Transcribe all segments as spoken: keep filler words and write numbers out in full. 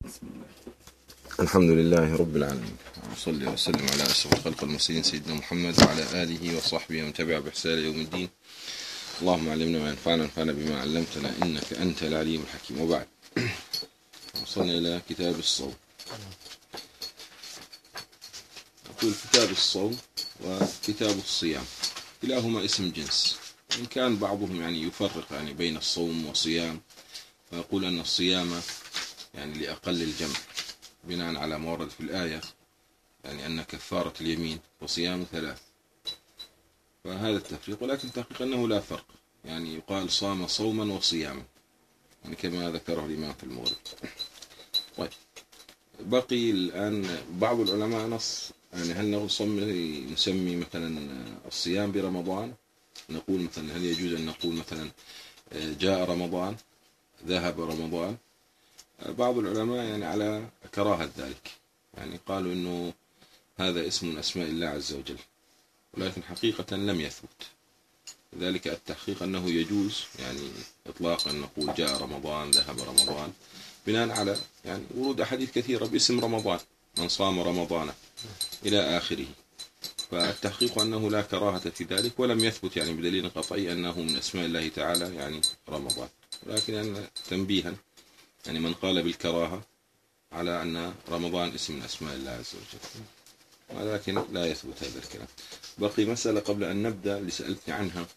بسم الله. الحمد لله رب العالمين، وصلي وسلم على أشرف خلق المرسلين سيدنا محمد وعلى آله وصحبه ومن تبع بإحسان يوم الدين. اللهم علمنا ما ينفعنا وانفعنا بما علمتنا إنك أنت العليم الحكيم. وبعد، وصلنا إلى كتاب الصوم. نقول كتاب الصوم وكتاب الصيام كلاهما اسم جنس، إن كان بعضهم يعني يفرق يعني بين الصوم والصيام، فيقول أن الصيام يعني لأقل الجمع بناء على ما ورد في الآية، يعني أن كفارة اليمين وصيام ثلاث، فهذا التفريق. ولكن تحقيق أنه لا فرق، يعني يقال صام صوما وصياما، يعني كما ذكره الإمام في المغرب. طيب، بقي الآن بعض العلماء نص، يعني هل نسمي نسمي مثلا الصيام برمضان؟ نقول مثلا هل يجوز أن نقول مثلا جاء رمضان، ذهب رمضان؟ بعض العلماء يعني على كراهة ذلك، يعني قالوا إنه هذا اسم من أسماء الله عز وجل، ولكن حقيقة لم يثبت ذلك. التحقيق أنه يجوز يعني إطلاقا نقول جاء رمضان، ذهب رمضان، بناء على يعني ورود أحاديث كثيرة باسم رمضان، من صام رمضان إلى آخره. فالتحقيق أنه لا كراهة في ذلك، ولم يثبت يعني بدليل قطعي أنه من أسماء الله تعالى يعني رمضان. ولكن يعني تنبيها، يعني من قال بالكراهة على أن رمضان اسم من أسماء الله عز وجل، ولكن لا يثبت هذا الكلام. بقي مسألة قبل أن نبدأ اللي سألتني عنها،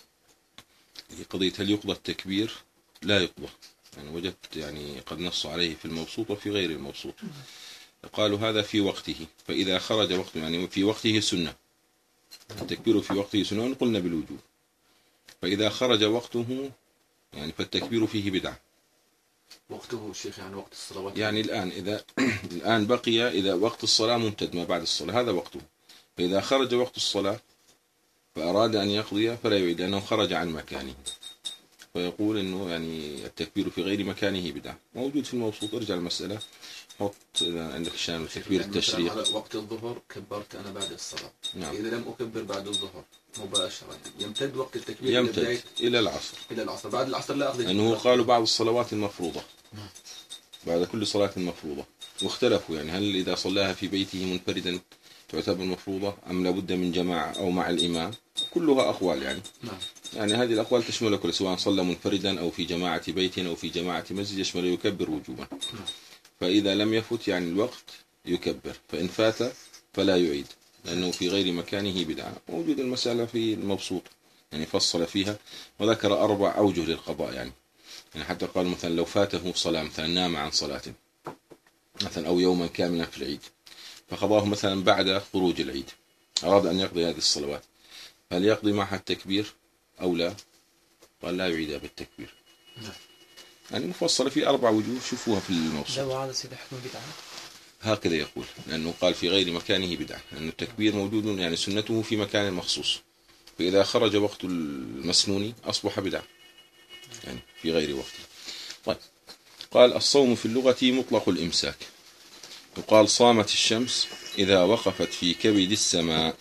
هي قضية هل يقضى التكبير؟ لا يقضى، يعني وجدت يعني قد نص عليه في المبسوط وفي غير المبسوط. قالوا هذا في وقته، فإذا خرج وقته يعني في وقته سنة، التكبير في وقته سنة قلنا بالوجوب، فإذا خرج وقته يعني فالتكبير فيه بدعة. وقته شيخ يعني وقت الصلوات، يعني الآن إذا الآن بقي إذا وقت الصلاة ممتد ما بعد الصلاة، هذا وقته، فإذا خرج وقت الصلاة فأراد أن يقضي فلا يعيد، لأنه خرج عن مكانه، فيقول إنه يعني التكبير في غير مكانه بدعة. موجود في المبسوط، ارجع المسألة، حط إذا عندك شان تكبير يعني التشريق. على وقت الظهر كبرت أنا بعد الصلاة، نعم. إذا لم أكبر بعد الظهر مباشرة يمتد وقت التكبير يمتد إلى, إلى العصر، إلى العصر. بعد العصر لا أقضي، لأنه قالوا بعض الصلوات المفروضة بعد كل صلاة مفروضة، واختلفوا يعني هل إذا صلاها في بيته منفردا تعتبر مفروضة أم لابد من جماعة أو مع الإمام؟ كلها أقوال يعني. نعم. يعني هذه الأقوال تشمل كل، سواء صلى منفردا أو في جماعة بيت أو في جماعة مسجد، يشمل يكبر وجوبا. نعم. فإذا لم يفت يعني الوقت يكبر، فإن فات فلا يعيد، لأنه في غير مكانه بدعة. موجود المسألة في المبسوط، يعني فصل فيها وذكر أربع أوجه للقضاء، يعني يعني حتى قال مثلا لو فاته صلاة، مثلا نام عن صلاة مثلا أو يوما كاملا في العيد، فقضاه مثلا بعد خروج العيد، أراد أن يقضي هذه الصلوات، هل يقضي معها التكبير أو لا؟ قال لا يعيدها بالتكبير. نعم. يعني مفصلة في أربع وجوه، شوفوها في الموصول. لو هذا سيد حكم بدعة، هكذا يقول، لأنه قال في غير مكانه بدعة، لأن التكبير موجود يعني سنته في مكان مخصوص، فإذا خرج وقت المسنون أصبح بدعة يعني في غير وقته. طيب، قال الصوم في اللغة مطلق الإمساك، يقال صامت الشمس إذا وقفت في كبد السماء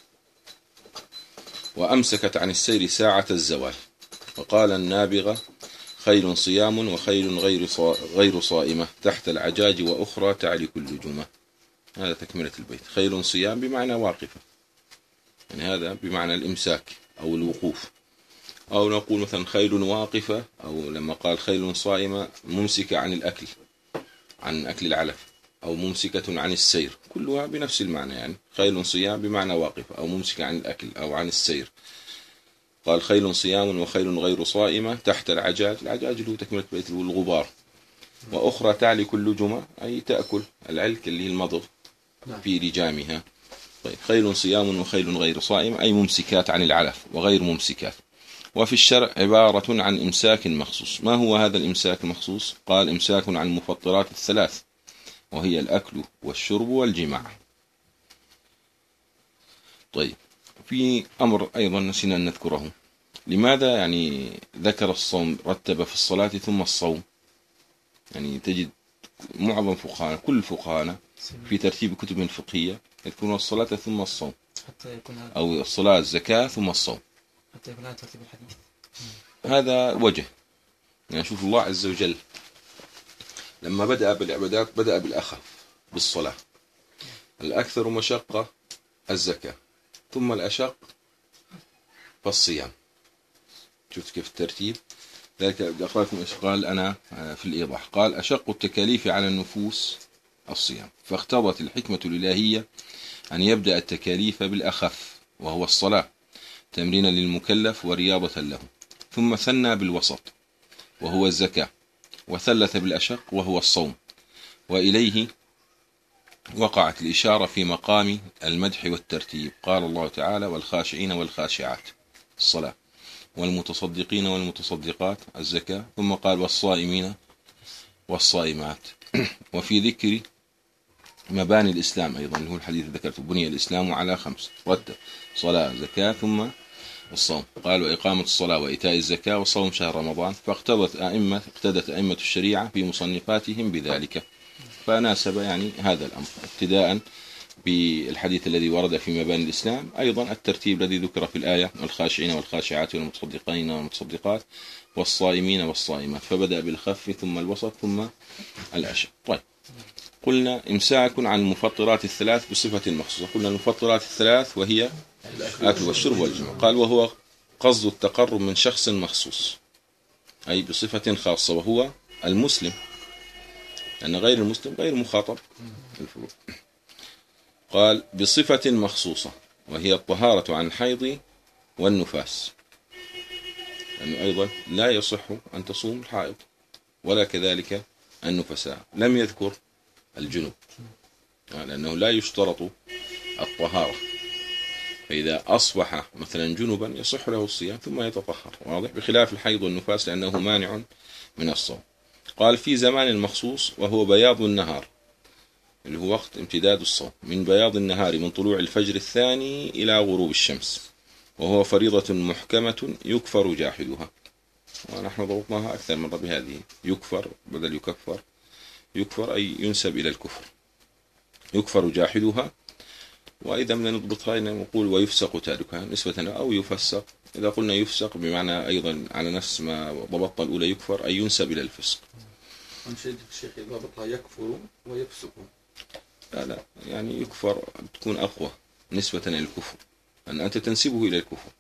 وأمسكت عن السير ساعة الزوال. وقال النابغة خيل صيام وخيل غير غير صائمة تحت العجاج وأخرى تعلك اللجومة. هذا تكملة البيت، خيل صيام بمعنى واقفة، يعني هذا بمعنى الإمساك أو الوقوف. أو نقول مثلا خيل واقفة، أو لما قال خيل صائمة ممسكة عن الأكل، عن أكل العلف، أو ممسكة عن السير، كلها بنفس المعنى، يعني خيل صيام بمعنى واقفة أو ممسكة عن الأكل أو عن السير. قال خيل صيام وخيل غير صائمة تحت العجاج، العجاج اللي هو تكملة بيت الغبار، وأخرى تعلك اللجمة أي تأكل العلك اللي هي المضغ في لجامها. طيب، خيل صيام وخيل غير صائم أي ممسكات عن العلف وغير ممسكات. وفي الشرع عبارة عن إمساك مخصوص. ما هو هذا الإمساك المخصوص؟ قال إمساك عن المفطرات الثلاث، وهي الأكل والشرب والجماع. طيب، في أمر أيضا نسينا أن نذكره، لماذا يعني ذكر الصوم، رتب في الصلاة ثم الصوم؟ يعني تجد معظم فقهاء كل الفقهاء في ترتيب كتب فقهية يذكرون الصلاة ثم الصوم، حتى يكون هذا أو الصلاة الزكاة ثم الصوم، حتى يكون هذا ترتيب الحديث. هذا وجه، يعني شوف الله عز وجل لما بدأ بالعبادات بدأ بالأخف بالصلاة، الأكثر مشقة الزكاة، ثم الأشق فالصيام. شفت كيف الترتيب؟ ذلك أقرأ لكم إيش قال أنا في الإيضاح. قال: أشق التكاليف على النفوس الصيام، فاقتضت الحكمة الإلهية أن يبدأ التكاليف بالأخف وهو الصلاة تمرينا للمكلف ورياضة له، ثم ثنى بالوسط وهو الزكاة، وثلث بالأشق وهو الصوم، وإليه وقعت الإشارة في مقام المدح والترتيب. قال الله تعالى: والخاشعين والخاشعات الصلاة، والمتصدقين والمتصدقات الزكاة، ثم قال: والصائمين والصائمات. وفي ذكر مباني الإسلام أيضا اللي هو الحديث ذكرته: بني الإسلام على خمس، رتب: صلاة، زكاة، ثم الصوم. قال: وإقامة الصلاة وإيتاء الزكاة وصوم شهر رمضان. فاقتضت أئمة اقتدت أئمة الشريعة في مصنفاتهم بذلك، فناسب يعني هذا الأمر ابتداء بالحديث الذي ورد في مباني الإسلام، أيضا الترتيب الذي ذكر في الآية: والخاشعين والخاشعات والمتصدقين والمتصدقات والصائمين والصائمات، فبدأ بالخف ثم الوسط ثم الأشق. طيب، قلنا إمساك عن المفطرات الثلاث بصفة مخصوصة. قلنا المفطرات الثلاث وهي الأكل والشرب والجماع. قال: وهو قصد التقرب من شخص مخصوص، أي بصفة خاصة، وهو المسلم، لأن غير المسلم غير مخاطب الفروق. قال: بصفة مخصوصة، وهي الطهارة عن الحيض والنفاس، لأنه أيضا لا يصح أن تصوم الحائض ولا كذلك النفساء. لم يذكر الجنوب لأنه لا يشترط الطهارة، فإذا أصبح مثلا جنوبا يصح له الصيام ثم يتطهر، واضح، بخلاف الحيض والنفاس لأنه مانع من الصوم. قال: في زمان مخصوص، وهو بياض النهار، اللي هو وقت امتداد الصوم، من بياض النهار من طلوع الفجر الثاني إلى غروب الشمس، وهو فريضة محكمة يكفر جاحدها. ونحن ضبطناها أكثر مرة بهذه: يكفر بدل يكفر، يكفر أي ينسب إلى الكفر، يكفر جاحدها. وإذا من نضبطها نقول ويفسق تاركها نسبة، أو يفسق. إذا قلنا يفسق بمعنى أيضا على نفس ما ضبطنا الأولى يكفر أي ينسب إلى الفسق. أنشد الشيخ ضبطها يكفر ويفسق. لا لا يعني يكفر تكون أقوى نسبة إلى الكفر، أن أنت تنسبه إلى الكفر.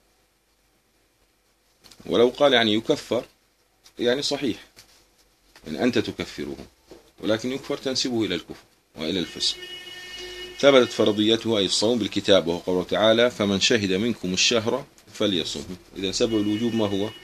ولو قال يعني يكفر يعني صحيح إن أنت تكفره، ولكن يكفر تنسبه إلى الكفر وإلى الفسق. ثبتت فرضيته أي الصوم بالكتاب، وهو قوله تعالى: فمن شهد منكم الشهر فليصم. إذا سبب الوجوب ما هو؟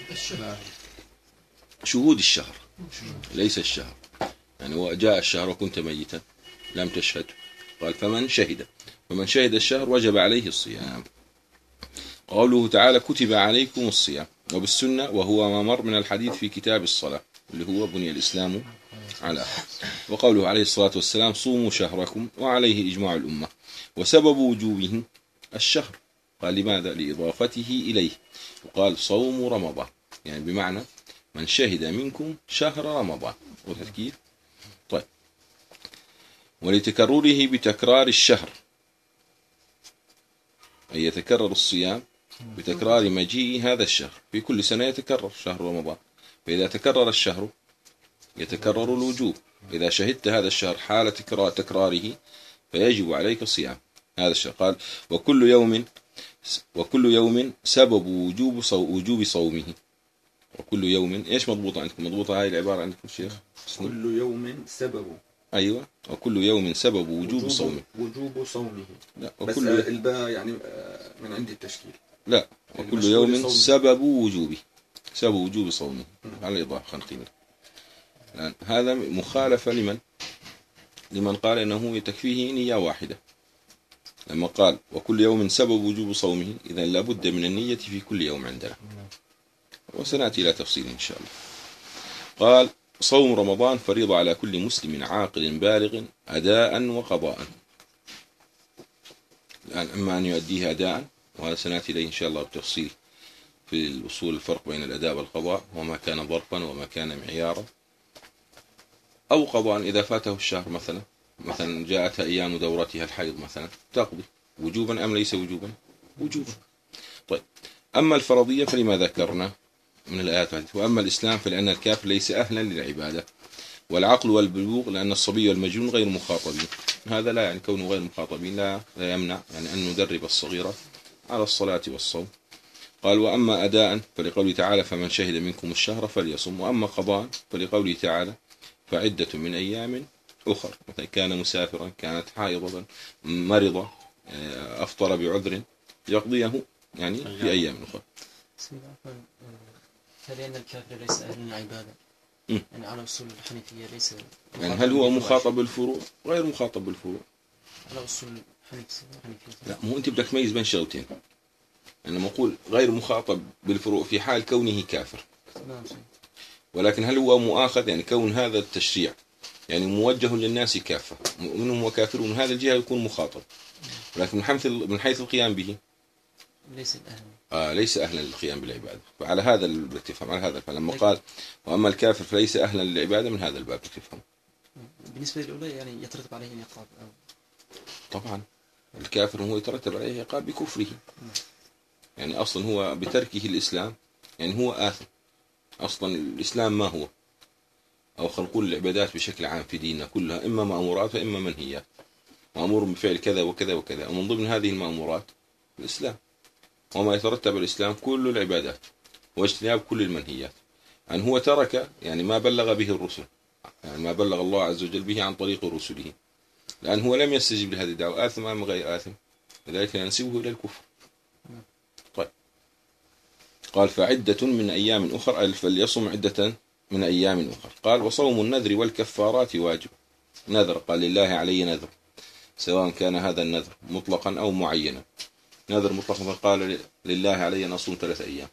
شهود الشهر ليس الشهر. يعني وجاء الشهر وكنت ميتا لم تشهد، قال فمن شهد، فمن شهد الشهر وجب عليه الصيام. قوله تعالى: كتب عليكم الصيام، وبالسنة وهو ما مر من الحديث في كتاب الصلاة اللي هو بني الإسلام على. وقوله عليه الصلاة والسلام: صوموا شهركم، وعليه إجماع الأمة. وسبب وجوبه الشهر، قال لماذا؟ لإضافته إليه، وقال صوم رمضان، يعني بمعنى من شهد منكم شهر رمضان، وتذكير. طيب، ولتكرره بتكرار الشهر، أي يتكرر الصيام بتكرار مجيء هذا الشهر، في كل سنة يتكرر شهر رمضان، فإذا تكرر الشهر يتكرر الوجوب. إذا شهدت هذا الشهر حال تكراره فيجب عليك صيام هذا الشهر. قال: وكل يوم وكل يوم سبب وجوب صو وجوب صومه. وكل يوم إيش مضبوطة عندكم؟ مضبوطة هاي العبارة عندكم شيخ؟ كل يوم سبب. أيوة، وكل يوم سبب وجوب, وجوب صومه. وجوب صومه. لا، بس الباء يعني من عند التشكيل. لا، وكل يوم سبب وجوبه، سبب وجوب صومه على الإضافة خنقينا. الآن هذا مخالفة لمن؟ لمن قال إنه تكفيه نية واحدة. لما قال وكل يوم سبب وجوب صومه، إذن لابد من النية في كل يوم عندنا، وسنأتي إلى تفصيل إن شاء الله. قال: صوم رمضان فريضة على كل مسلم عاقل بالغ أداء وقضاء. الآن أما أن يؤديه أداء، وهذا سنأتي إليه إن شاء الله بتفصيل في الأصول، الفرق بين الأداء والقضاء، وما كان ظرفا وما كان معيارا، أو قضاء إذا فاته الشهر مثلا مثلا جاءتها أيام دورتها الحيض مثلا تقضي وجوبا أم ليس وجوبا؟ وجوبا. طيب، أما الفرضية فلما ذكرنا من الآيات، وأما الإسلام فلأن الكافر ليس أهلا للعبادة، والعقل والبلوغ لأن الصبي والمجنون غير مخاطبين. هذا لا يعني كونه غير مخاطبين لا, لا يمنع يعني أن ندرب الصغيرة على الصلاة والصوم. قال وأما أداء فلقوله تعالى فمن شهد منكم الشهر فليصم، وأما قضاء فلقوله تعالى فعدة من أيام أخر، مثلا كان مسافرا، كانت حائضة، مرضة، أفطر بعذر يقضيه يعني في أيام أخرى. هل أن الكافر ليس أهل العبادة؟ م. يعني على أصول الحنيفية ليس يعني هل هو مخاطب بالفروع؟ غير مخاطب بالفروع على أصول الحنيفية. لا، مو أنت بدك تميز بين شغلتين. أنا نقول غير مخاطب بالفروع في حال كونه كافر، ولكن هل هو مؤاخذ يعني كون هذا التشريع يعني موجه للناس كافة، منهم وكافر، ومن هذا الجهة يكون مخاطب، ولكن من حيث من حيث القيام به ليس الأهل. آه ليس أهلا للقيام بالعبادة. فعلى هذا الاتفاق، على هذا فلما قال وأما الكافر فليس أهلا للعبادة من هذا الباب تفهم. بالنسبة للأولى يعني يترتب عليه العقاب أو... طبعا الكافر هو يترتب عليه عقاب بكفره، يعني أصلا هو بتركه الإسلام يعني هو آثم. أصلا الإسلام ما هو، أو خلينا نقول العبادات بشكل عام في ديننا كلها إما مأمورات وإما منهيات. مأمور بفعل كذا وكذا وكذا، ومن ضمن هذه المأمورات الإسلام، وما يترتب الإسلام كل العبادات واجتناب كل المنهيات. أن هو ترك يعني ما بلغ به الرسل، يعني ما بلغ الله عز وجل به عن طريق رسله، لأن هو لم يستجب لهذه الدعوة، آثم أم غير آثم، لذلك ينسبه إلى الكفر. طيب قال فعدة من أيام أخر، فليصم عدة من أيام أخر. قال وصوم النذر والكفارات واجب. نذر قال لله علي نذر، سواء كان هذا النذر مطلقا أو معينا. نذر مطلقا قال لله علي أن أصوم ثلاثة أيام،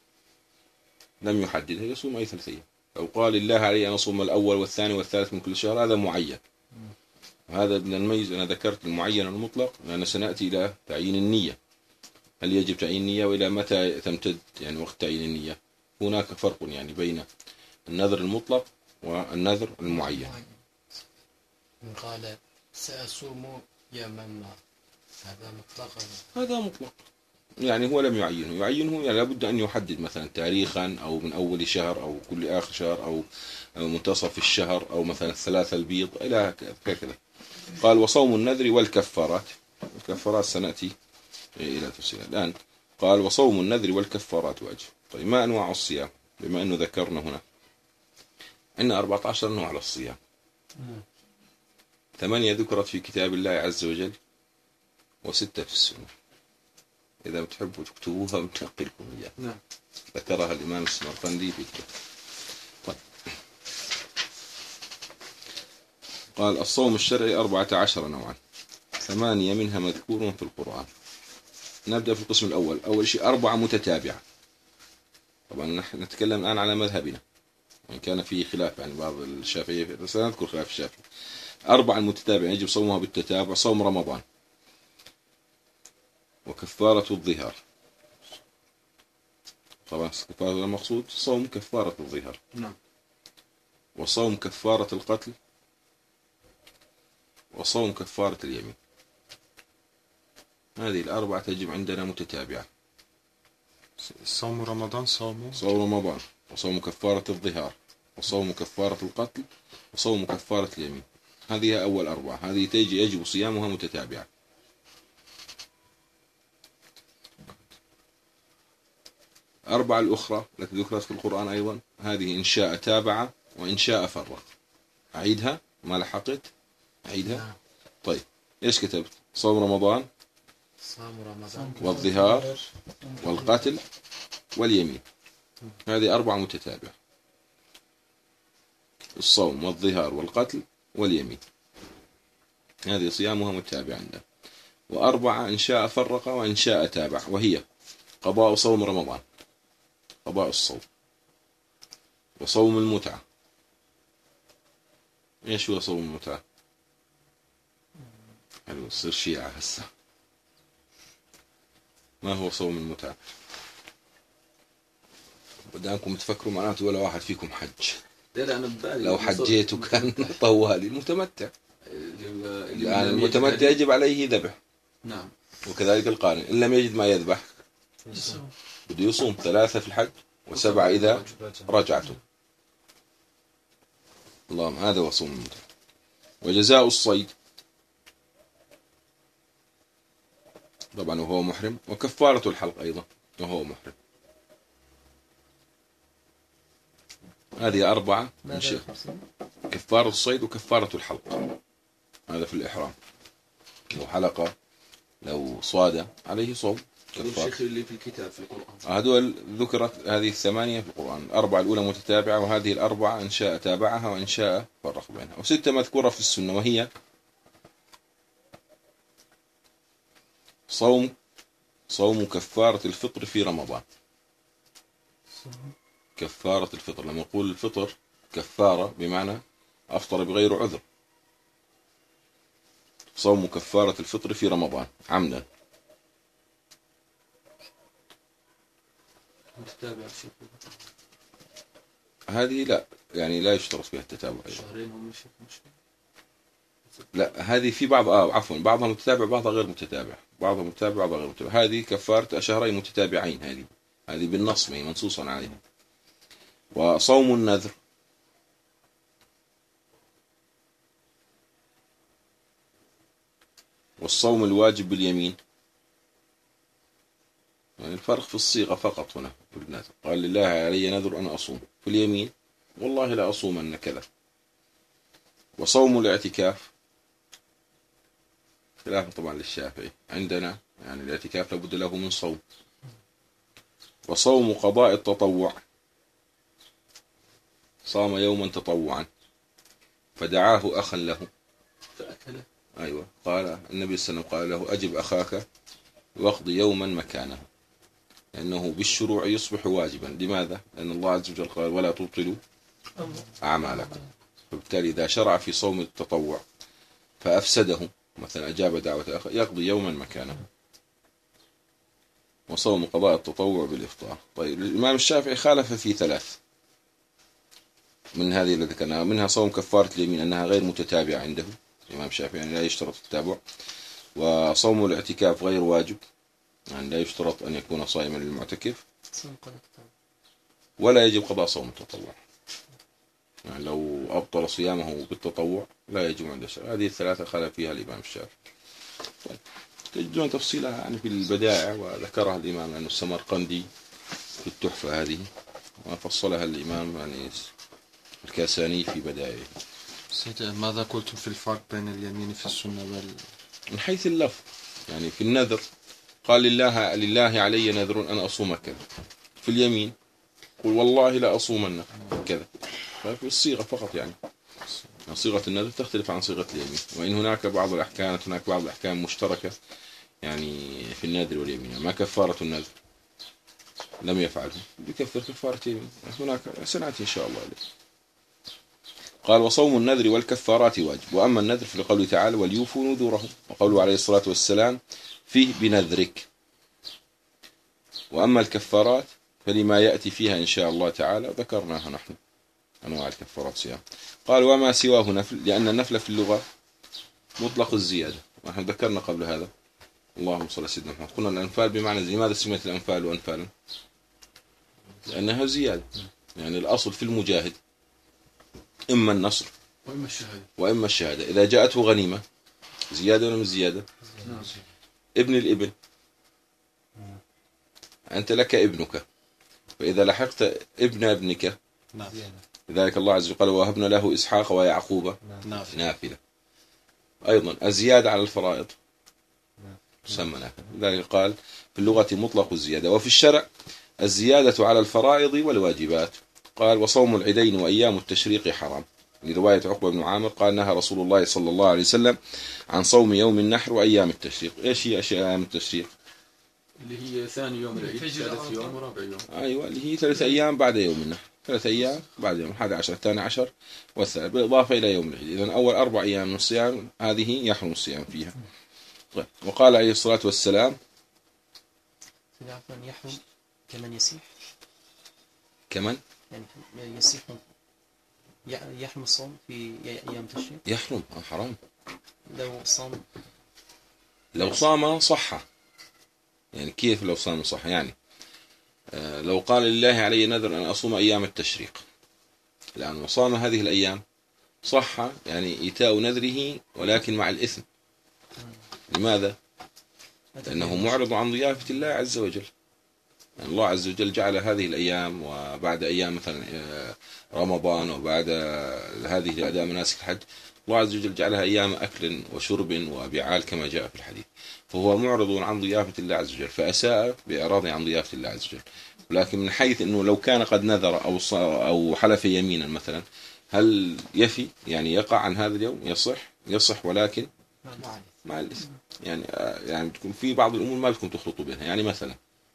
لم يحدد يصوم أي ثلاثة أيام. أو قال لله علي أن أصوم الأول والثاني والثالث من كل شهر، هذا معين. وهذا بدنا نميز. أنا ذكرت المعين والمطلق لأن سنأتي إلى تعيين النية، هل يجب تعيين النية وإلى متى تمتد يعني وقت تعيين النية. هناك فرق يعني بين النذر المطلق والنذر المعين. من قال سأصوم يوما ما، هذا مطلق. هذا مطلق يعني هو لم يعينه. يعينه يعني لابد أن يحدد مثلا تاريخا، أو من أول شهر، أو كل آخر شهر، أو منتصف الشهر، أو مثلا الثلاثة البيض إلى هكذا. قال وصوم النذر والكفارات. الكفارات سنأتي إلى تفصيل الآن. قال وصوم النذر والكفارات واجب. طيب ما أنواع الصيام؟ بما أنه ذكرنا هنا أن أربعة عشر نوع على الصيام، ثمانية ذكرت في كتاب الله عز وجل وستة في السنة. إذا بتحبوا تكتبوها بنقلكم إياها. نعم. ذكرها الإمام السمرقندي في كتاب. طيب. قال الصوم الشرعي أربعة عشر نوعا، ثمانية منها مذكور في القرآن. نبدأ في القسم الأول. أول شيء أربعة متتابعة. طبعا نحن نتكلم الآن على مذهبنا، وإن كان فيه خلاف يعني بعض الشافعية، سنذكر خلاف الشافعي. أربعة متتابعة يجب صومها بالتتابع. صوم رمضان، وكفارة الظهار. طبعا كفارة المقصود صوم كفارة الظهار. نعم. وصوم كفارة القتل، وصوم كفارة اليمين. هذه الأربعة تجب عندنا متتابعة. صوم رمضان، صوم صوم رمضان، وصوم كفارة الظهار، وصوم كفارة القتل، وصوم كفارة اليمين. هذه أول أربعة، هذه تجي يجب صيامها متتابعة. أربعة الأخرى التي ذكرت في القرآن أيضا، هذه إن شاء تابع وإن شاء فرق. أعيدها ما لحقت؟ أعيدها. طيب إيش كتبت؟ صوم رمضان، صوم رمضان والظهار والقتل واليمين. هذه أربعة متتابعة، الصوم والظهار والقتل واليمين، هذه صيامها متتابعة عندنا. وأربعة إن شاء فرق وإن شاء تابع، وهي قضاء صوم رمضان، قضاء الصوم، وصوم المتعة. إيش هو صوم المتعة؟ حلو يصير شيعة هسه. ما هو صوم المتعة؟ بدانكم تفكروا معناته ولا واحد فيكم حج. لا لا أنا ببالي لو حجيته كان طوالي المتمتع. الآن المتمتع يجب عليه ذبح. نعم. وكذلك القارن إن لم يجد ما يذبح بده يصوم ثلاثة في الحج وسبعة إذا رجعتم. اللهم هذا هو صوم المتمتع. وجزاء الصيد طبعا وهو محرم، وكفارة الحلق أيضا وهو محرم. هذه أربعة من ماذا شيخ. يخص؟ كفارة الصيد وكفارة الحلق، هذا في الإحرام. لو حلق لو صاد عليه صوم كفارة. الشيخ اللي في الكتاب في القرآن هذول ذكرت هذه الثمانية في القرآن، الأربعة الأولى متتابعة، وهذه الأربعة إن شاء تابعها وإن شاء فرق بينها، وستة مذكورة في السنة، وهي صوم صوم كفارة الفطر في رمضان. كفارة الفطر، لما نقول الفطر كفارة بمعنى أفطر بغير عذر. صوم كفارة الفطر في رمضان عمدا. متتابع الشيخ هذه لا يعني لا يشترط فيها التتابع أيضا. شهرين هم الشيخ مش لا هذه في بعض آه عفوا بعضها متتابع بعضها غير متتابع، بعضها متتابع بعضها غير متتابع. هذه كفارة شهرين متتابعين، هذه هذه بالنص ما هي منصوصا عليها. وصوم النذر والصوم الواجب باليمين، يعني الفرق في الصيغة فقط هنا في النذر. قال لله علي نذر أن أصوم، في اليمين والله لا أصومن كذا. وصوم الاعتكاف خلاف طبعا للشافعي، عندنا يعني الاعتكاف لابد له من صوم. وصوم قضاء التطوع، صام يوما تطوعا فدعاه أخا له فأكله. أيوة، قال النبي صلى الله عليه وسلم قال له أجب أخاك واقضي يوما مكانه، لأنه بالشروع يصبح واجبا. لماذا؟ لأن الله عز وجل قال ولا تبطلوا أعمالكم. فبالتالي إذا شرع في صوم التطوع فأفسده، مثلا أجاب دعوة أخ، يقضي يوما مكانه. وصوم قضاء التطوع بالإفطار. طيب الإمام الشافعي خالف في ثلاث من هذه التي ذكرناها، منها صوم كفارة اليمين أنها غير متتابعة عنده الإمام الشافعي، يعني لا يشترط التتابع. وصوم الاعتكاف غير واجب، يعني لا يشترط أن يكون صائما للمعتكف، صوم قضاء التطوع. ولا يجب قضاء صوم التطوع، يعني لو أبطل صيامه بالتطوع لا يجب عند الشافعي. هذه الثلاثة خالف فيها الإمام الشافعي. طيب. تجدون تفصيلها يعني في البدائع، وذكرها الإمام يعني السمرقندي في التحفة هذه، وفصلها الإمام يعني الكاساني في بدائعه. سيد ماذا قلتم في الفرق بين اليمين في السنة وال... من حيث اللفظ، يعني في النذر قال لله لله علي نذر أن أصوم كذا، في اليمين قل والله لا أصومن كذا. ففي الصيغة فقط، يعني صيغة النذر تختلف عن صيغة اليمين، وإن هناك بعض الأحكام هناك بعض الأحكام مشتركة يعني في النذر واليمين. ما كفارة النذر لم يفعله بكفر كفارة اليمين، هناك سنأتي إن شاء الله عليه. قال وصوم النذر والكفارات واجب. وأما النذر في قوله تعالى وليوفوا نذورهم، وقوله عليه الصلاة والسلام فيه بنذرك. وأما الكفارات فلما يأتي فيها إن شاء الله تعالى ذكرناها نحن أنواع الكفارات صيام. قال وما سواه نفل، لأن النفل في اللغة مطلق الزيادة، ونحن ذكرنا قبل هذا. اللهم صل على سيدنا محمد. قلنا الأنفال بمعنى زي. لماذا سميت الأنفال وأنفالا؟ لأنها زيادة، يعني الأصل في المجاهد إما النصر وإما الشهادة وإما الشهادة. إذا جاءته غنيمة زيادة ولا مش زيادة؟ نعم. ابن الابن، أنت لك ابنك، فإذا لحقت ابن ابنك نعم. لذلك الله عز وجل قال وهبنا له إسحاق ويعقوب نافلة. نافلة. أيضا الزيادة على الفرائض تسمى نافلة. لذلك قال في اللغة مطلق الزيادة. وفي الشرع الزيادة على الفرائض والواجبات. قال وصوم العيدين وأيام التشريق حرام، لرواية عقبة بن عامر قال نهى رسول الله صلى الله عليه وسلم عن صوم يوم النحر وأيام التشريق. إيش هي أشياء أيام التشريق؟ اللي هي ثاني يوم العيد، ثالث يوم ورابع يوم. أيوة، اللي هي ثلاث أيام بعد يوم النحر، ثلاث أيام بعد يوم الحادي عشر الثاني عشر والثالث، بالإضافة إلى يوم العيد. إذن أول أربع أيام من الصيام هذه يحرم الصيام فيها. طيب. وقال عليه الصلاة والسلام عفوا يحرم كمن يسيح، كمن يعني يسيح يحرم الصوم في أيام التشريق. يحرم حرام لو صام لو صام صح. يعني كيف لو صام صح؟ يعني آه لو قال لله علي نذر أن أصوم أيام التشريق الآن وصام هذه الأيام صح يعني إيتاء نذره ولكن مع الإثم. لماذا؟ لأنه معرض عن ضيافة الله عز وجل. يعني الله عز وجل جعل هذه الأيام وبعد أيام مثلا رمضان وبعد هذه أداء مناسك الحج، الله عز وجل جعلها أيام أكل وشرب وبعال كما جاء في الحديث، فهو معرض عن ضيافة الله عز وجل، فأساء بإعراضه عن ضيافة الله عز وجل. ولكن من حيث أنه لو كان قد نذر أو أو حلف يمينا مثلا، هل يفي يعني يقع عن هذا اليوم؟ يصح يصح ولكن مع الإثم. يعني يعني تكون في بعض الأمور ما بدكم تخلطوا بينها. يعني مثلا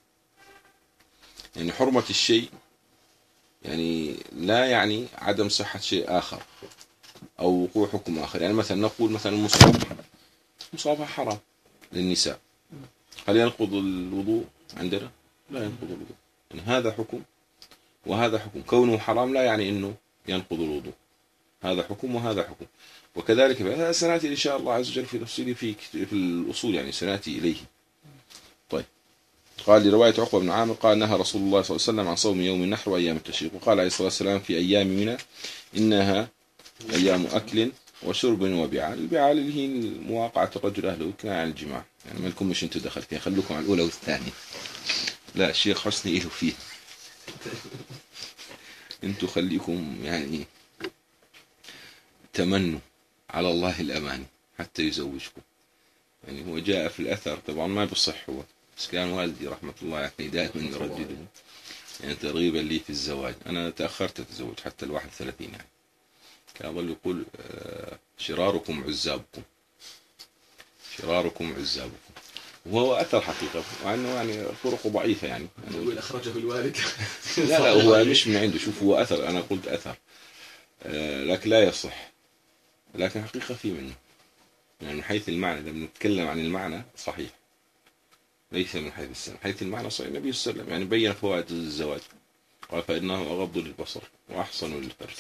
يعني حرمة الشيء يعني لا يعني عدم صحة شيء آخر أو وقوع حكم آخر. يعني مثلا نقول مثلا المصافحة، المصافحة حرام للنساء، هل ينقض الوضوء عندنا؟ لا ينقض الوضوء. يعني هذا حكم وهذا حكم، كونه حرام لا يعني أنه ينقض الوضوء، هذا حكم وهذا حكم. وكذلك هذا سنأتي إن شاء الله عز وجل في تفصيله في في الأصول، يعني سنأتي إليه. طيب، قال لرواية عقبة بن عامر قال نهى رسول الله صلى الله عليه وسلم عن صوم يوم النحر وأيام التشريق، وقال عليه الصلاة والسلام في أيام منى إنها أيام أكل وشرب وبعال. البعال اللي هي مواقعة الرجل أهله كان عن الجماع، يعني ما لكم مش أنتوا دخلتين، خلوكم على الأولى والثانية. لا الشيخ حسني له فيه، أنتوا خليكم يعني تمنوا على الله الأماني حتى يزوجكم. يعني هو جاء في الأثر، طبعا ما بصح هو، بس كان والدي رحمة الله عليه دائما يردده يعني ترغيبا لي في الزواج. أنا تأخرت أتزوج حتى الواحد ثلاثين، يعني كان يظل يقول شراركم عزابكم، شراركم عزابكم. وهو أثر حقيقة، مع أنه يعني طرقه ضعيفة. يعني يقول أخرجه الوالد. لا لا هو مش من عنده، شوف هو أثر، أنا قلت أثر لكن لا يصح، لكن حقيقة في منه. يعني من حيث المعنى لما نتكلم عن المعنى صحيح، ليس من حيث السنة. من حيث المعنى صحيح. النبي صلى الله عليه وسلم يعني بين فوائد الزواج، قال فإنه أغض للبصر وأحصن للفرج.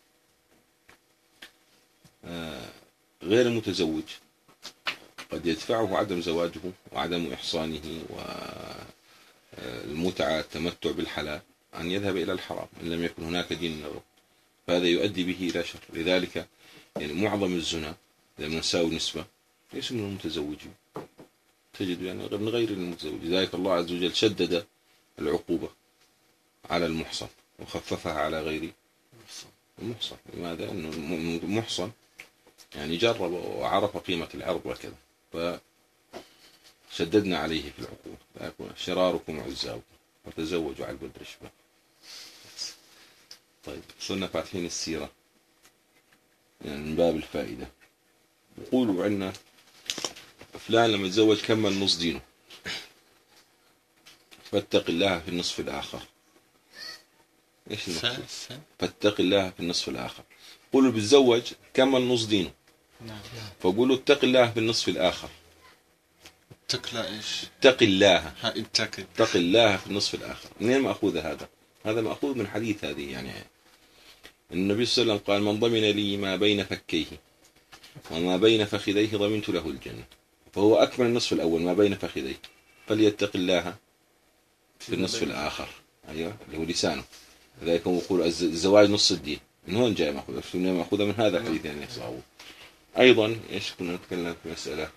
آه غير المتزوج قد يدفعه عدم زواجه وعدم إحصانه والمتعة التمتع بالحلال أن يذهب إلى الحرام إن لم يكن هناك دين نظر، فهذا يؤدي به إلى شر. لذلك يعني معظم الزنا لما نساوي نسبة ليس من المتزوجين، تجد يعني من غير المتزوج. لذلك الله عز وجل شدد العقوبة على المحصن وخففها على غير المحصن. لماذا؟ أنه المحصن يعني جرب وعرف قيمة العرض وكذا، فشددنا عليه في العقوبة. شراركم عزابكم وتزوجوا على البدر الشباب. طيب صرنا فاتحين السيرة يعني من باب الفائدة. يقولوا عنا فلان لما يتزوج كمل نص دينه، فاتق الله في النصف الآخر. إيش المقصود؟ فاتق الله في النصف الآخر. قولوا بيتزوج كمل نص دينه، فقولوا اتق الله في النصف الآخر. اتق الله إيش؟ اتق الله، اتق الله في النصف الآخر. منين مأخوذ هذا؟ هذا مأخوذ من حديث هذه. يعني النبي صلى الله عليه وسلم قال من ضمن لي ما بين فكيه وما بين فخذيه ضمنت له الجنة، فهو أكمل النصف الأول ما بين فخذيه، فليتق الله في النصف الآخر. أيوة اللي هو لسانه. لذلك هم يقولوا الزواج نص الدين. من هون جاء مأخوذ؟ من مأخوذ من هذا الحديث يعني صعب. أيضا إيش كنا نتكلم في مسألة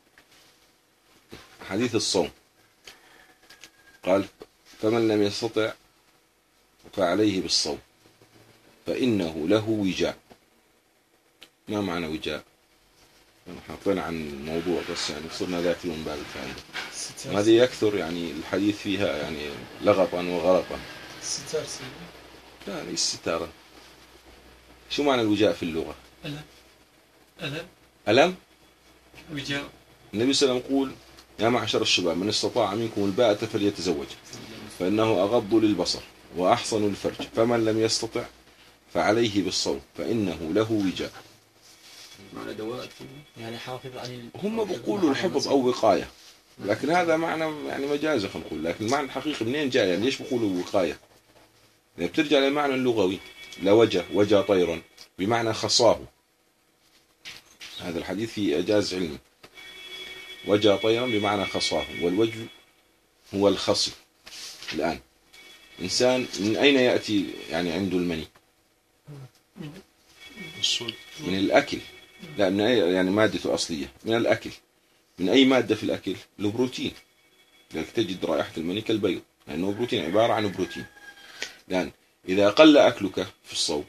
حديث الصوم، قال فمن لم يستطع فعليه بالصوم فإنه له وجاء. ما معنى وجاء؟ حطينا عن الموضوع بس يعني صرنا ذاكرين من باب الفائدة. هذه يكثر يعني الحديث فيها يعني لغطا وغلطا. الستار لا ليس ستارا. شو معنى الوجاء في اللغة؟ ألم ألم ألم وجاء. النبي صلى الله عليه وسلم يقول يا معشر الشباب من استطاع منكم الباءة فليتزوج فإنه أغض للبصر وأحصن للفرج فمن لم يستطع فعليه بالصوم فإنه له وجاء. معنى دواء يعني حافظ عن هم بيقولوا الحفظ أو وقاية، لكن هذا معنى يعني مجازي خلينا نقول، لكن المعنى الحقيقي منين جاء؟ يعني ليش بيقولوا وقاية؟ يعني بترجع للمعنى اللغوي. لوجه وجا طيرا بمعنى خصاه. هذا الحديث فيه إعجاز علمي. وجا طيرا بمعنى خصاه، والوجه هو الخصي. الآن إنسان من أين يأتي يعني عنده المني؟ الصلب من الأكل. لا من أي يعني مادته أصلية من الأكل. من أي مادة في الأكل؟ البروتين. لذلك تجد رائحة المني كالبيض لأنه بروتين، عبارة عن بروتين. لأن إذا قل أكلك في الصوم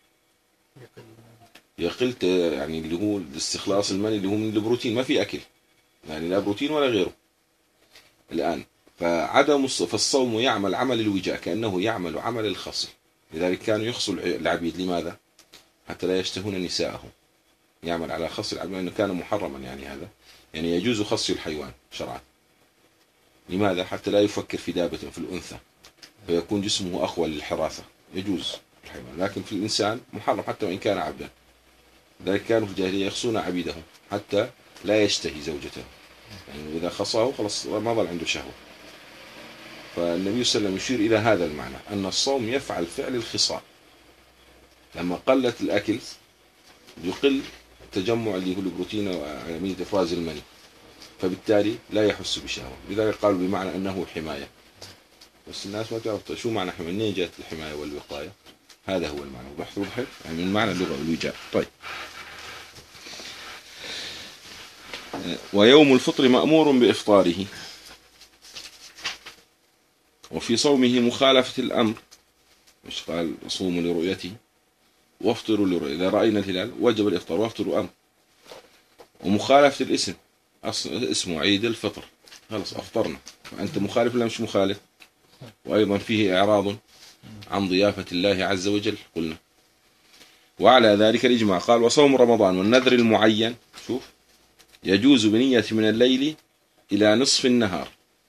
يقل يعني اللي هو استخلاص المني اللي هو من البروتين، ما في أكل يعني لا بروتين ولا غيره الآن. فعدم فالصوم يعمل عمل الوجاء كأنه يعمل عمل الخصي. لذلك كانوا يخصوا العبيد. لماذا؟ حتى لا يشتهون نساءهم. يعمل على خصي العبيد لأنه كان محرما، يعني هذا يعني يجوز خصي الحيوان شرعا. لماذا؟ حتى لا يفكر في دابة في الأنثى فيكون جسمه أقوى للحراثة. يجوز الحيوان، لكن في الإنسان محرم حتى وإن كان عبدا. لذلك كانوا في الجاهلية يخصون عبيدهم حتى لا يشتهي زوجته، يعني إذا خصاه خلاص ما ظل عنده شهوة. فالنبي صلى الله عليه وسلم يشير إلى هذا المعنى أن الصوم يفعل فعل الخصاء. لما قلت الأكل يقل تجمع اللي هو البروتين وعملية إفراز المني، فبالتالي لا يحس بشهوة. لذلك قالوا بمعنى أنه حماية. بس الناس ما تعرف شو معنى حماية، منين جاءت الحماية والوقاية. هذا هو المعنى وضحت وضحت يعني من معنى اللغة والوجاء. طيب، ويوم الفطر مأمور بإفطاره، وفي صومه مخالفة الأمر. مش قال صوموا لرؤيته وافطروا لرؤيته، إذا رأينا الهلال وجب الإفطار وافطروا أمر. ومخالفة الاسم، أصل اسمه عيد الفطر خلص أفطرنا، فأنت مخالف ولا مش مخالف؟ وأيضا فيه إعراض عن ضيافة الله عز وجل قلنا. وعلى ذلك الإجماع. قال وصوم رمضان والنذر المعين شوف يجوز بنية من الليل إلى نصف النهار.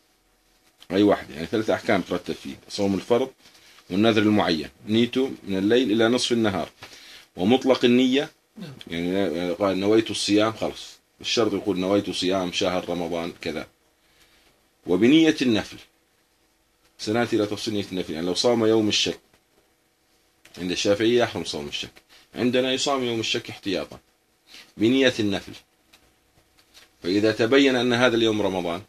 أي واحد يعني ثلاث أحكام ترتب فيه: صوم الفرض والنذر المعين نيته من الليل إلى نصف النهار. ومطلق النية يعني قال نويت الصيام خلص، الشرط يقول نويت صيام شهر رمضان كذا. وبنية النفل سنأتي إلى تفصيل نية النفل. يعني لو صام يوم الشك عند الشافعية يحرم صوم الشك، عندنا يصام يوم الشك احتياطا بنية النفل. فإذا تبين أن هذا اليوم رمضان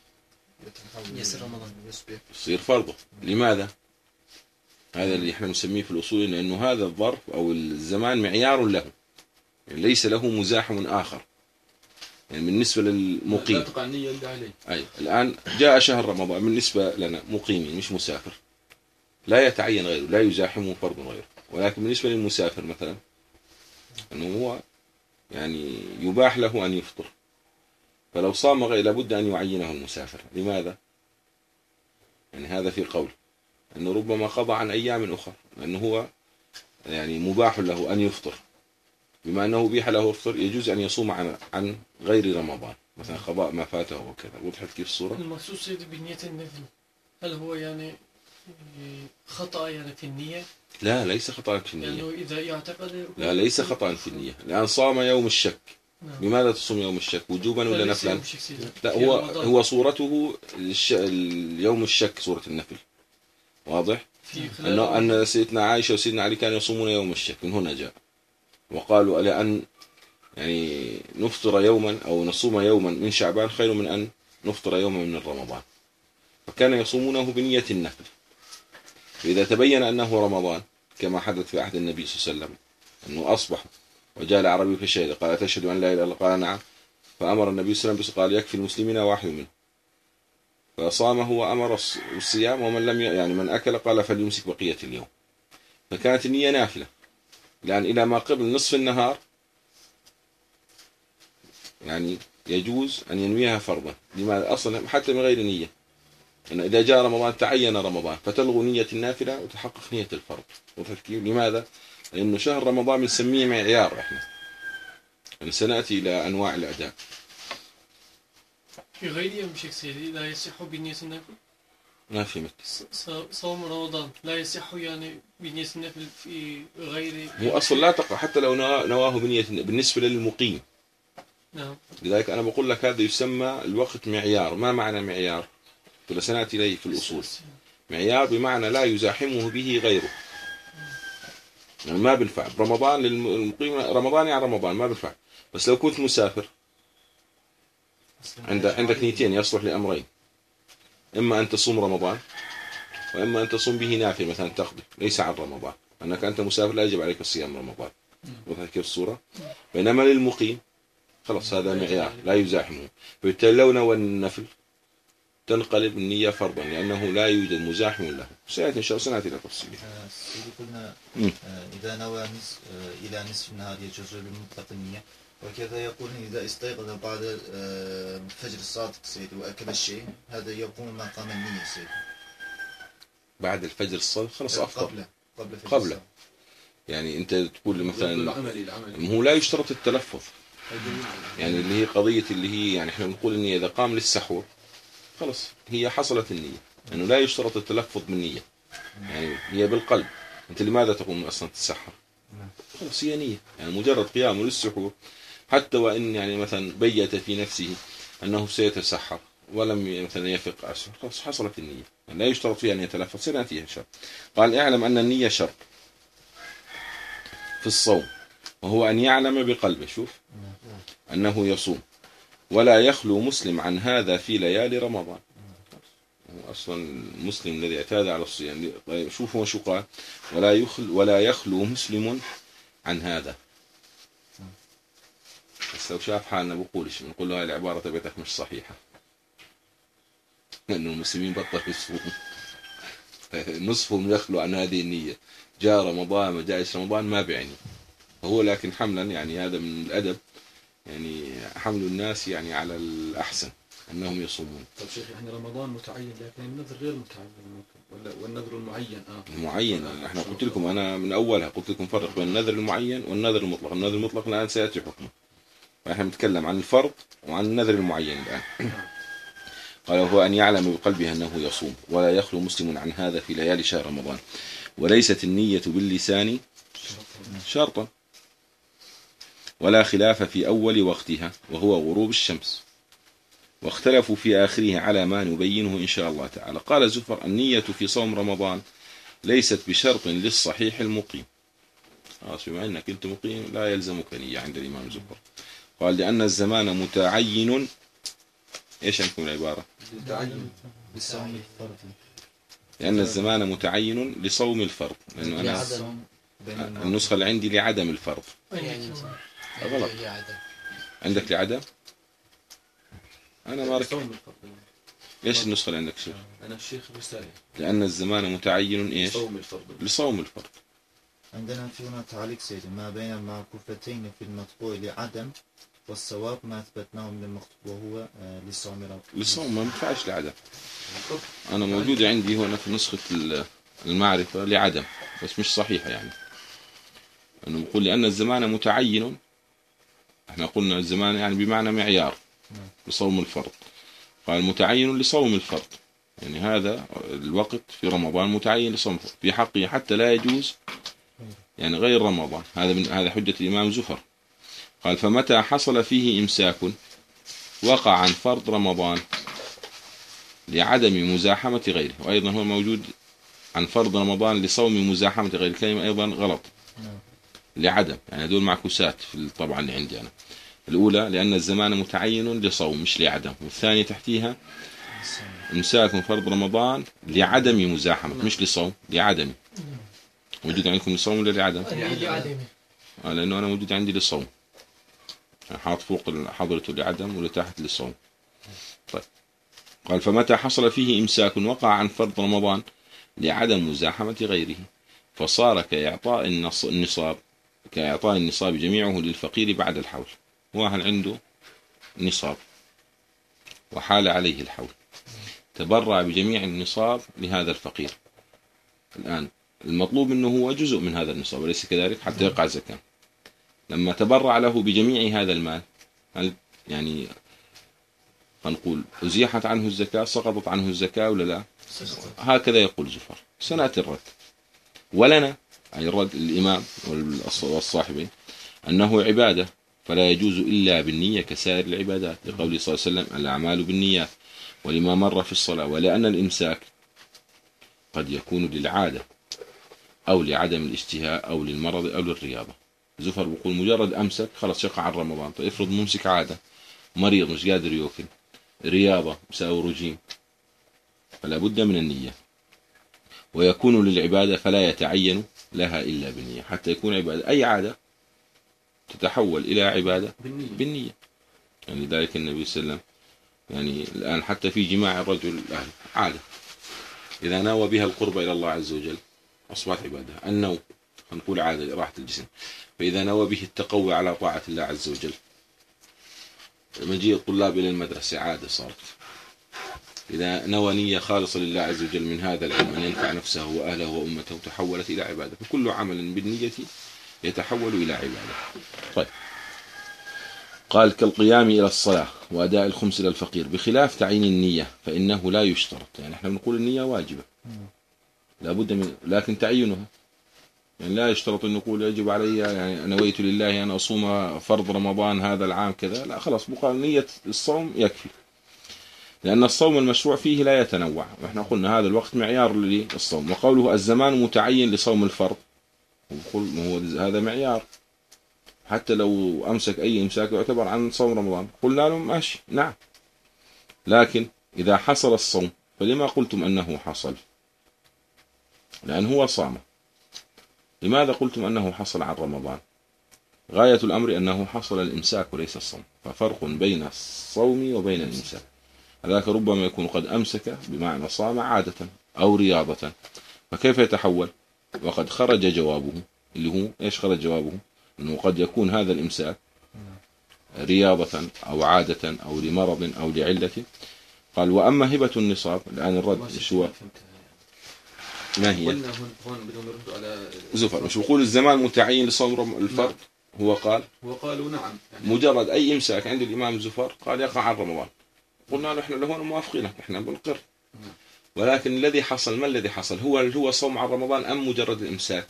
يصير رمضان يصير فرضه. لماذا؟ هذا اللي احنا نسميه في الأصول لأنه هذا الظرف أو الزمان معيار له، يعني ليس له مزاحم آخر. يعني بالنسبة للمقيم لا تقع النية اللي عليه. أي الآن جاء شهر رمضان بالنسبة لنا مقيمين مش مسافر لا يتعين غيره، لا يزاحمه فرض غيره. ولكن بالنسبة للمسافر مثلا أنه هو يعني يباح له أن يفطر، فلو صام غير لابد أن يعينه المسافر. لماذا؟ يعني هذا في قول أنه ربما قضى عن أيام أخرى، لأنه هو يعني مباح له أن يفطر. بما أنه بيح له يفطر يجوز أن يصوم عن عن غير رمضان مثلا قضاء ما فاته وكذا. وضحت كيف الصورة؟ المقصود سيد بنية النفل هل هو يعني خطأ يعني في النية؟ لا ليس خطأ في النية. يعني إذا يعتقد لا ليس خطأ في النية. الآن صام يوم الشك. نعم. بماذا تصوم يوم الشك؟ وجوبا ولا ليس نفلا؟ يوم الشك سيدي. لا في هو رمضان. هو صورته الش... اليوم الشك صورة النفل. واضح؟ في خلال أنه رمضان. أن سيدنا عائشة وسيدنا علي كانوا يصومون يوم الشك، من هنا جاء. وقالوا لأن يعني نفطر يوما أو نصوم يوما من شعبان خير من أن نفطر يوما من رمضان. فكان يصومونه بنية النفل. فإذا تبين أنه رمضان كما حدث في عهد النبي صلى الله عليه وسلم أنه أصبح وجاء العربي فشهد قال تشهد أن لا إله إلا الله؟ قال نعم. فأمر النبي صلى الله عليه وسلم قال يكفي المسلمين واحد منه، فصامه وأمر الصيام. ومن لم يعني من أكل قال فليمسك بقية اليوم. فكانت النية نافلة لأن إلى ما قبل نصف النهار يعني يجوز أن ينويها فرضا. لماذا؟ أصلا حتى من غير نية، أن إذا جاء رمضان تعين رمضان فتلغو نية النافلة وتحقق نية الفرض. لماذا؟ لأنه شهر رمضان بنسميه معيار إحنا، يعني سنأتي إلى أنواع الأداء. في غير يوم الشك سيدي لا يصح بنية النفل. ما فهمت. ص- صوم رمضان لا يصح يعني بنية النفل في غير. هو أصلا لا تقع حتى لو نواه بنية بالنسبة للمقيم. نعم. لذلك أنا بقول لك هذا يسمى الوقت معيار. ما معنى معيار؟ سنأتي إليه في الأصول. معيار بمعنى لا يزاحمه به غيره، يعني ما بنفع رمضان للمقيم. رمضان يعني رمضان ما بنفع. بس لو كنت مسافر عندك عندك نيتين يصلح لأمرين: إما أن تصوم رمضان وإما أن تصوم به نافل مثلا تقضي ليس عن رمضان. أنك أنت مسافر لا يجب عليك الصيام رمضان وضحت كيف الصورة؟ بينما للمقيم خلاص هذا معيار لا يزاحمه، فبالتالي لو نوى النفل تنقلب النية فرضا لأنه لا يوجد مزاحم له. سيأتي إن شاء الله سنأتي إلى تفصيله. سيدي قلنا مم. آه، إذا نوى نصف آه، إلى نصف النهار يجوز بالمطلق النية، وكذا يقول إذا استيقظ بعد آه، الفجر الصادق سيدي وأكل الشيء هذا يقوم مقام النية سيدي. بعد الفجر الصادق خلاص أفضل. قبله قبل فجر قبله. الصادق. يعني أنت تقول مثلا العملي العملي هو لا يشترط التلفظ، يعني اللي هي قضية اللي هي يعني احنا بنقول إن إذا قام للسحور خلاص هي حصلت النية، لأنه يعني لا يشترط التلفظ بالنية، يعني هي بالقلب. أنت لماذا تقوم أصلا تتسحر؟ خلاص هي نية، يعني مجرد قيامه للسحور حتى وإن يعني مثلا بيت في نفسه أنه سيتسحر ولم مثلا يفق أسر خلاص حصلت النية، يعني لا يشترط فيها أن يتلفظ. سنأتيها إن شاء الله. قال اعلم أن النية شرط في الصوم، وهو أن يعلم بقلبه شوف أنه يصوم، ولا يخلو مسلم عن هذا في ليالي رمضان. أصلا المسلم الذي اعتاد على الصيام طيب شوفوا شو قال، ولا يخل ولا يخلو مسلم عن هذا. بس لو شاف حالنا بقولش بنقول له هاي العبارة تبعتك مش صحيحة، لأنه المسلمين بطل يصوم نصفهم يخلو عن هذه النية، جاء رمضان ما جاءش رمضان ما بيعني هو، لكن حملا يعني هذا من الأدب يعني حمل الناس يعني على الأحسن أنهم يصومون. طيب شيخ يعني رمضان متعين لكن النذر غير متعين ولا والنذر المعين اه المعين احنا قلت لكم انا من اولها قلت لكم فرق بين النذر المعين والنذر المطلق. النذر المطلق الان سياتي حكمه، فاحنا بنتكلم عن الفرض وعن النذر المعين الان. قال هو ان يعلم بقلبه انه يصوم، ولا يخلو مسلم عن هذا في ليالي شهر رمضان، وليست النية باللسان شرطا، ولا خلاف في اول وقتها وهو غروب الشمس، واختلفوا في آخره على ما نبينه إن شاء الله تعالى. قال زفر النية في صوم رمضان ليست بشرط للصحيح المقيم. خلاص بما أنك أنت مقيم لا يلزمك نية عند الإمام زفر. قال لأن الزمان متعين. إيش عندكم العبارة؟ متعين بالصوم الفرض. لأن الزمان متعين لصوم الفرض، لأنه أنا الصوم بين المغرب. النسخة اللي عندي لعدم الفرض. يعني غلط. هي عدم. عندك لعدم؟ أنا ما رك... صوم الفرض. إيش النسخة اللي عندك شيخ؟ أنا الشيخ رسالة لأن الزمان متعين إيش؟ صوم الفرض. لصوم الفرض. عندنا في هنا تعليق سيدي ما بين المعكوفتين في المطبوع لعدم، والصواب ما أثبتناه من المخطوط وهو آه، للصوم رمضان. للصوم ما ينفعش لعدم. أنا موجود عندي هنا في نسخة المعرفة لعدم بس مش صحيحة، يعني أنه بقول لأن الزمان متعين. احنا قلنا الزمان يعني بمعنى معيار لصوم الفرض، قال متعين لصوم الفرض، يعني هذا الوقت في رمضان متعين لصوم الفرض في حقه حتى لا يجوز يعني غير رمضان. هذا من هذا حجة الإمام زفر. قال فمتى حصل فيه إمساك وقع عن فرض رمضان لعدم مزاحمة غيره. وأيضا هو موجود عن فرض رمضان لصوم مزاحمة غيره، الكلمة أيضا غلط لعدم، يعني هذول معكوسات في الطبعة اللي عندي أنا. الأولى لأن الزمان متعين لصوم مش لعدم، والثانية تحتيها إمساك فرض رمضان لعدم مزاحمة مش لصوم، لعدم. موجود عندكم لصوم ولا لعدم؟ لعدمه. آه لأنه أنا موجود عندي للصوم، يعني حاط فوق حضرته لعدم ولتحت للصوم. طيب قال فمتى حصل فيه إمساك وقع عن فرض رمضان لعدم مزاحمة غيره فصار كإعطاء النصاب كإعطاء النصاب جميعه للفقير بعد الحول. واحد عنده نصاب وحال عليه الحول تبرع بجميع النصاب لهذا الفقير. الآن المطلوب منه هو جزء من هذا النصاب وليس كذلك حتى يقع زكاة. لما تبرع له بجميع هذا المال هل يعني نقول أزيحت عنه الزكاة، سقطت عنه الزكاة ولا لا؟ هكذا يقول زفر. سنأتي الرد. ولنا أي الرد الإمام والصاحبين أنه عبادة فلا يجوز إلا بالنية كسائر العبادات، لقوله صلى الله عليه وسلم الأعمال بالنيات، ولما مر في الصلاة. ولأن الإمساك قد يكون للعادة أو لعدم الاشتهاء أو للمرض أو للرياضة. زفر بيقول مجرد أمسك خلاص يقع عن رمضان. طيب افرض ممسك عادة، مريض مش قادر يأكل، رياضة مساوي رجيم، فلا بد من النية. ويكون للعبادة فلا يتعين لها إلا بالنية، حتى يكون عبادة أي عادة تتحول إلى عبادة بالنية. بالنية. يعني لذلك النبي صلى الله عليه وسلم يعني الآن حتى في جماع الرجل الأهل عادة إذا نوى بها القرب إلى الله عز وجل أصبحت عبادة. النوم نقول عادة راحة الجسم، فإذا نوى به التقوي على طاعة الله عز وجل، مجيء الطلاب إلى المدرسة عادة صارت. إذا نوى نية خالصة لله عز وجل من هذا العلم أن ينفع نفسه وأهله وأمته تحولت إلى عبادة. فكل عمل بالنية يتحول إلى عبادة. طيب قال كالقيام إلى الصلاة وأداء الخمس إلى الفقير، بخلاف تعيين النية فإنه لا يشترط. يعني احنا بنقول النية واجبة لابد من، لكن تعيينها يعني لا يشترط أن نقول يجب علي يعني نويت لله أن أصوم فرض رمضان هذا العام كذا، لا خلاص بقى نية الصوم يكفي، لأن الصوم المشروع فيه لا يتنوع، وإحنا قلنا هذا الوقت معيار للصوم. وقوله الزمان متعين لصوم الفرض، هو هذا معيار، حتى لو أمسك أي إمساك يعتبر عن صوم رمضان. قلنا له ماشي نعم، لكن إذا حصل الصوم فلما قلتم أنه حصل؟ لأن هو صام. لماذا قلتم أنه حصل عن رمضان؟ غاية الأمر أنه حصل الإمساك وليس الصوم، ففرق بين الصوم وبين الإمساك. هذاك ربما يكون قد أمسك بمعنى صام عادة أو رياضة، فكيف يتحول؟ وقد خرج جوابه، اللي هو إيش خرج جوابه؟ أنه قد يكون هذا الإمساك رياضة أو عادة أو لمرض أو لعلة. قال وأما هبة النصاب، الآن الرد شو ما هي؟ قلنا هون هون بدهم يردوا على زفر، مش بقول الزمان متعين لصوم الفرض؟ هو قال هو قالوا نعم يعني مجرد أي إمساك عند الإمام زفر قال يقع عن رمضان. قلنا له إحنا لهون موافقينك، إحنا بنقر، ولكن الذي حصل ما الذي حصل؟ هو هو صوم عن رمضان أم مجرد الإمساك؟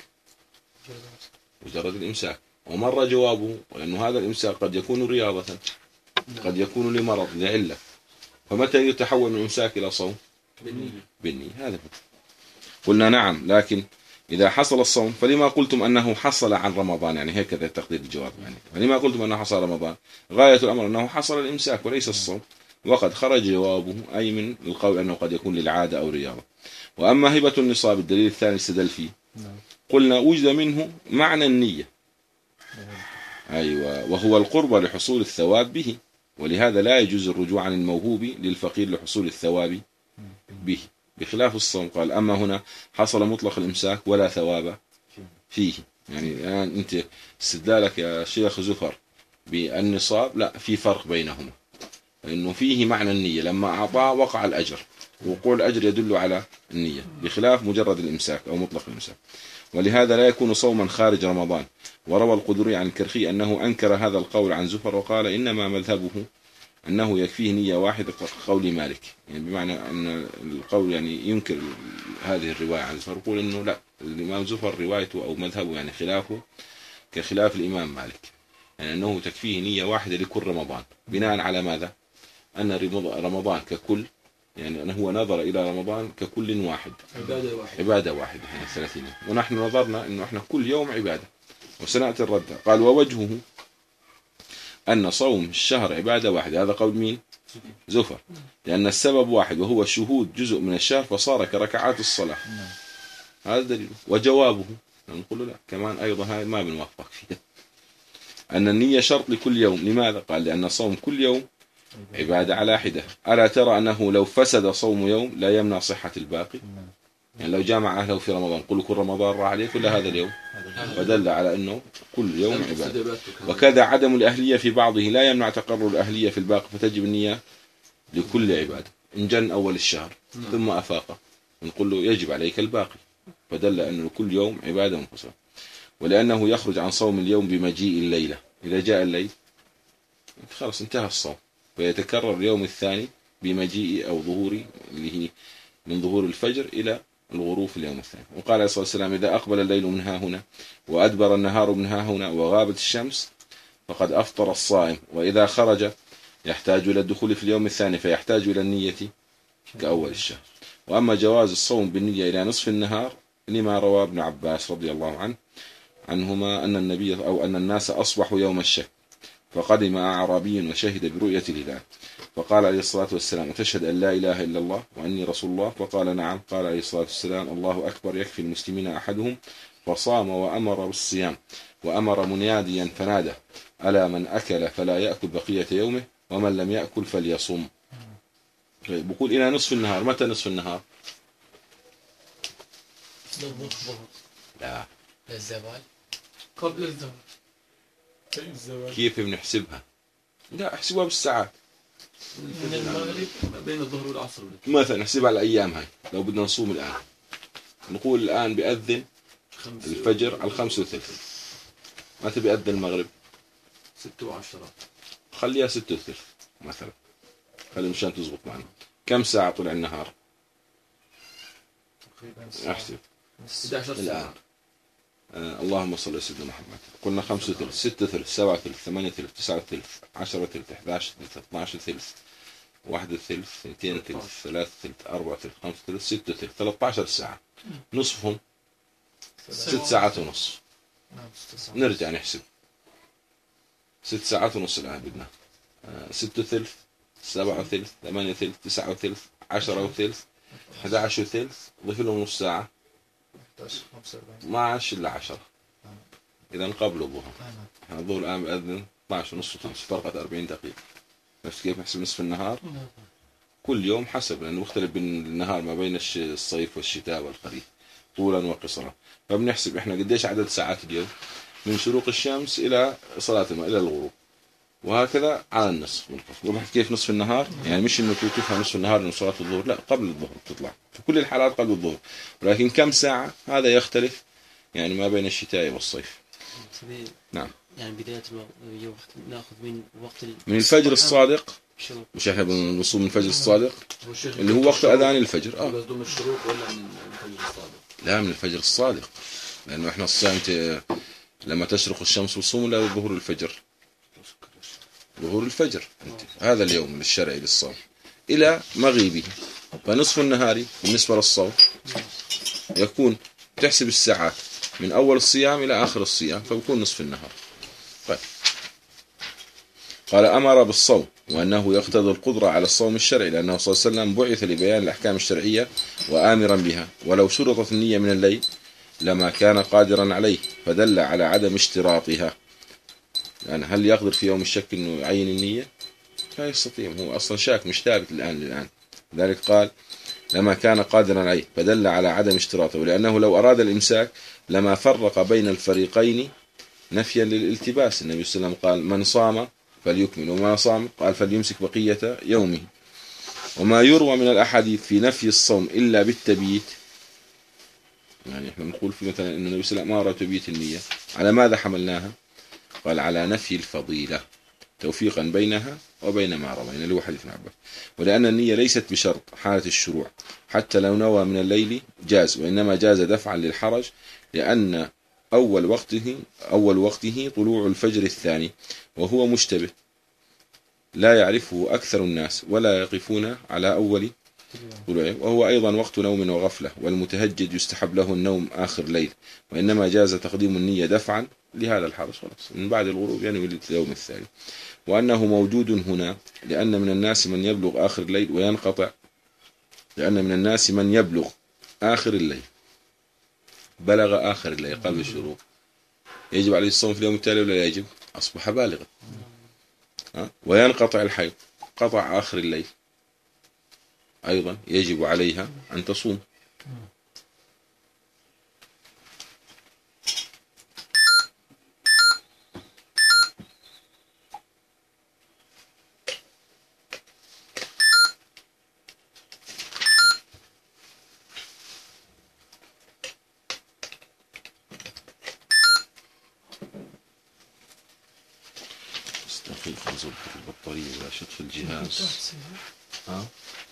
مجرد الإمساك. ومر جوابه لأنه هذا الإمساك قد يكون رياضة، قد يكون لمرض لعلة، فمتى يتحول من إمساك إلى صوم؟ بالنية. بالنية. هذا هو. قلنا نعم، لكن إذا حصل الصوم فلما قلتم أنه حصل عن رمضان؟ يعني هكذا تقدير الجواب. يعني فلما قلتم أنه حصل رمضان؟ غاية الأمر أنه حصل الإمساك وليس الصوم، وقد خرج جوابه أي من القول أنه قد يكون للعادة أو رياضة. وأما هبة النصاب الدليل الثاني استدل فيه، قلنا وجد منه معنى النية، أيوة، وهو القرب لحصول الثواب به، ولهذا لا يجوز الرجوع عن الموهوب للفقير لحصول الثواب به، بخلاف الصوم. قال أما هنا حصل مطلق الإمساك ولا ثواب فيه. يعني الآن أنت استدلالك يا شيخ زفر بالنصاب لا، في فرق بينهما، لأنه فيه معنى النية، لما أعطاه وقع الأجر، وقول الأجر يدل على النية، بخلاف مجرد الإمساك أو مطلق الإمساك. ولهذا لا يكون صوما خارج رمضان. وروى القدري عن الكرخي أنه أنكر هذا القول عن زفر وقال إنما مذهبه أنه يكفيه نية واحدة قول مالك، يعني بمعنى أن القول يعني ينكر هذه الرواية عن زفر، يقول أنه لا، الإمام زفر روايته أو مذهبه يعني خلافه كخلاف الإمام مالك، يعني أنه تكفيه نية واحدة لكل رمضان. بناء على ماذا؟ أن رمضان ككل، يعني أنه هو نظر إلى رمضان ككل واحد، عبادة واحدة عبادة واحدة يعني ثلاثين، ونحن نظرنا أنه إحنا كل يوم عبادة. وسنأتي الرد. قال ووجهه أن صوم الشهر عبادة واحدة، هذا قول مين؟ زفر، لأن السبب واحد وهو شهود جزء من الشهر فصار كركعات الصلاة. هذا دليل. وجوابه نقول لا كمان أيضا هاي ما بنوافق فيها، أن النية شرط لكل يوم. لماذا؟ قال لأن صوم كل يوم عبادة على حدة. ألا ترى أنه لو فسد صوم يوم لا يمنع صحة الباقي؟ يعني لو جامع أهله في رمضان قل كل رمضان راح عليه كل هذا اليوم، فدل على أنه كل يوم عبادة. وكذا عدم الأهلية في بعضه لا يمنع تقرر الأهلية في الباقي، فتجب النية لكل عبادة. إن جن أول الشهر ثم أفاق نقول له يجب عليك الباقي، فدل أنه كل يوم عبادة منفصلة. ولأنه يخرج عن صوم اليوم بمجيء الليلة، إذا جاء الليل خلاص انتهى الصوم، فيتكرر اليوم الثاني بمجيء أو ظهور اللي هي من ظهور الفجر إلى الغروب في اليوم الثاني. وقال عليه الصلاة والسلام إذا أقبل الليل من ها هنا وأدبر النهار من ها هنا وغابت الشمس فقد أفطر الصائم. وإذا خرج يحتاج إلى الدخول في اليوم الثاني فيحتاج إلى النية كأول الشهر. وأما جواز الصوم بالنية إلى نصف النهار لما روى ابن عباس رضي الله عنه عنهما أن النبي أو أن الناس أصبحوا يوم الشك فقدم أعرابي وشهد برؤية الهلال فقال عليه الصلاة والسلام أتشهد أن لا إله إلا الله وأني رسول الله؟ فقال نعم. قال عليه الصلاة والسلام الله أكبر، يكفي المسلمين أحدهم، فصام وأمر بالصيام وأمر مناديا فنادى ألا من أكل فلا يأكل بقية يومه ومن لم يأكل فليصم. بقول إلى نصف النهار. متى نصف النهار؟ للظهر. لا، للزوال. قبل الزوال. الزوال. كيف بنحسبها؟ لا، احسبوها بالساعات. من المغرب ما بين الظهر والعصر. مثلا نحسبها على الأيام هاي. لو بدنا نصوم الآن نقول الآن بيأذن خمس الفجر على الخمسة وثلث. متى بيأذن المغرب؟ ستة وعشرة. خليها ستة وثلث مثلا، خلي مشان تزبط معنا. كم ساعة طلع النهار؟ تقريبا احسب أحد عشر الآن. ساعة. آه اللهم صل على سيدنا محمد. قلنا خمسة ثلث، ستة ثلث، سبعة ثلث، ثمانية ثلث، تسعة ثلث، عشرة ثلث، إحدى عشر ثلث، اثنا عشر ثلث، واحد ثلث، اثنين ثلث، ثلاثة ثلث، أربعة ثلث، خمسة ثلث، ستة ثلث، ثلاثة عشر ساعة. نصفهم ست ساعات ونص. نعم ست ساعات. نرجع نحسب ست ساعات ونص الآن بدنا. آه ستة ثلث، سبعة ثلث، ثمانية ثلث، تسعة ثلث، عشرة وثلث، إحدى عشر ثلث، ضيف لهم نص ساعة، إحدى عشر خمسة وأربعين. اثنا عشر إلا عشرة. إذا قبل الظهر. احنا الظهر الآن بأذن اثنا عشر ونص وخمس، فرقت أربعين دقيقة. نفس كيف نحسب نصف النهار؟ كل يوم حسب، لأنه مختلف بين النهار ما بين الش- الصيف والشتاء والخريف طولا وقصرا. فبنحسب احنا قديش عدد ساعات اليوم من شروق الشمس إلى صلاة الماء إلى الغروب، وهكذا على النصف. وضحت كيف نصف النهار؟ يعني مش انه تفهم نصف النهار من صلاة الظهر، لا، قبل الظهر تطلع في كل الحالات قبل الظهر. ولكن كم ساعة هذا يختلف يعني ما بين الشتاء والصيف. نعم. يعني بداية الوقت ناخذ من وقت ال- من الفجر الصادق، الشروق. مش احنا بنصوم من الفجر الصادق هو الشيخ اللي هو وقت اذان الفجر. اه قصده من الشروق ولا من الفجر الصادق؟ لا، من الفجر الصادق، لانه احنا الصيام ت- لما تشرق الشمس وصوم الى ظهور الفجر. ظهور الفجر انت هذا اليوم الشرعي للصوم الى مغيبه. فنصف النهار بالنسبه للصوم يكون تحسب الساعات من اول الصيام الى اخر الصيام، فبكون نصف النهار. طيب، قال امر بالصوم وانه يقتضي القدره على الصوم الشرعي، لانه صلى الله عليه وسلم بعث لبيان الاحكام الشرعيه وامرا بها، ولو شرطت النيه من الليل لما كان قادرا عليه، فدل على عدم اشتراطها. يعني هل يقدر في يوم الشك انه يعين النيه؟ لا يستطيع، هو اصلا شاك مش ثابت الان للان. لذلك قال لما كان قادرا عليه، فدل على عدم اشتراطه، ولانه لو اراد الامساك لما فرق بين الفريقين نفيا للالتباس. النبي صلى الله عليه وسلم قال من صام فليكمل، وما صام قال فليمسك بقية يومه. وما يروى من الأحاديث في نفي الصوم إلا بالتبييت، يعني احنا بنقول في مثلا أن النبي صلى الله عليه وسلم أمر تبييت النية، على ماذا حملناها؟ قال على نفي الفضيلة توفيقا بينها وبين ما روينا اللي هو حديث ابن عباس. ولأن النية ليست بشرط حالة الشروع، حتى لو نوى من الليل جاز، وإنما جاز دفعا للحرج، لأن أول وقته أول وقته طلوع الفجر الثاني، وهو مشتبه لا يعرفه أكثر الناس ولا يقفون على أول طلوعه، وهو أيضا وقت نوم وغفلة، والمتهجد يستحب له النوم آخر ليل، وإنما جاز تقديم النية دفعا لهذا الحرج، خلاص من بعد الغروب ينوي اليوم الثاني. وأنه موجود هنا لأن من الناس من يبلغ آخر الليل وينقطع، لأن من الناس من يبلغ آخر الليل، بلغ آخر الليل قبل الشروق، يجب عليه الصوم في اليوم التالي ولا لا يجب؟ أصبح بالغا. وينقطع الحيض، قطع آخر الليل، أيضا يجب عليها أن تصوم. دقيقة نظبط البطارية ولا شطف الجهاز. ها؟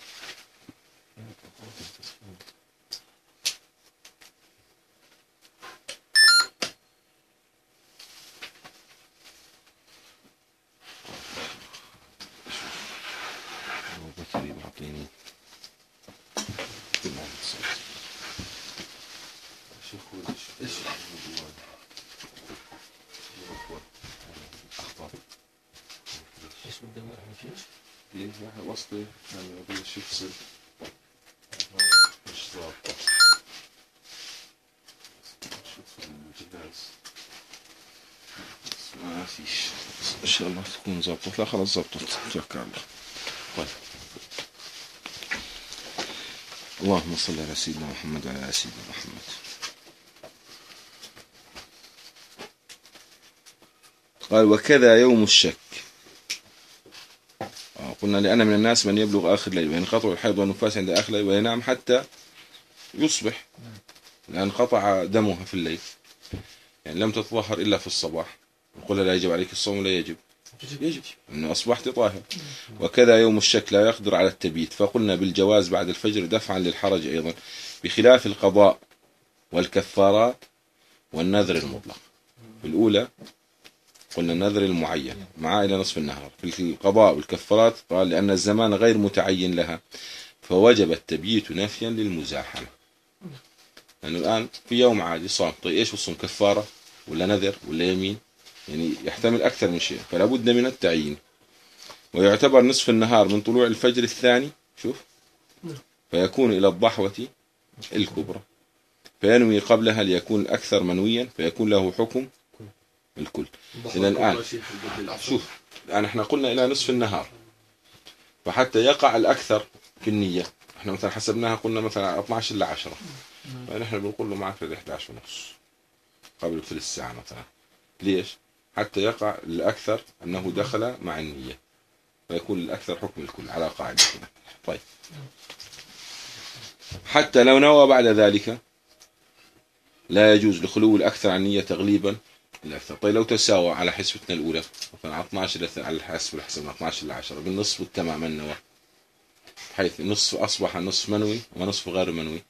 البطارية بعطيني شوف ايش ايش بدنا نعمل فيه؟ ايه واحد وصلي يعني بلش يفصل مش ضابطة. شوف الجهاز فيش ان شاء الله تكون ظبطت. لا خلاص ظبطت توكل على الله. طيب اللهم صل على سيدنا محمد وعلى آل سيدنا محمد. قال وكذا يوم الشك. آه قلنا لأن من الناس من يبلغ آخر الليل وينقطع الحيض والنفاس عند آخر الليل وينام حتى يصبح، لأن قطع دمها في الليل، يعني لم تتطهر إلا في الصباح. نقول لا يجب عليك الصوم، لا يجب يجب أنه أصبحت طاهر. وكذا يوم الشك لا يقدر على التبييت، فقلنا بالجواز بعد الفجر دفعا للحرج أيضا، بخلاف القضاء والكفارات والنذر المطلق. في الأولى قلنا النذر المعين معاه إلى نصف النهار. في القضاء والكفارات قال لأن الزمان غير متعين لها فوجب التبييت نفيا للمزاحمة. لأنه يعني الآن في يوم عادي صام، طيب إيش الصوم؟ كفارة ولا نذر ولا يمين؟ يعني يحتمل أكثر من شيء، فلا بد من التعيين. ويعتبر نصف النهار من طلوع الفجر الثاني، شوف، فيكون إلى الضحوة الكبرى، فينوي قبلها ليكون الأكثر منويا فيكون له حكم الكل. إذا الآن شوف الآن احنا قلنا إلى نصف النهار، فحتى يقع الأكثر في النية احنا مثلا حسبناها قلنا مثلا اثني عشر إلى عشرة، فنحن بنقول له معك في إحدى عشر ونص قبل ثلث ساعة مثلا. ليش؟ حتى يقع الأكثر أنه دخل مع النية فيكون الأكثر حكم الكل على قاعدة هنا. طيب حتى لو نوى بعد ذلك لا يجوز لخلو الأكثر عن نية تغليبا الأكثر. طيب لو تساوى على حسبتنا الأولى مثلا اثني عشر على الحسب الحسب اثني عشر إلى عشرة بالنصف والتمام النوى، حيث نصف أصبح نصف منوي ونصف غير منوي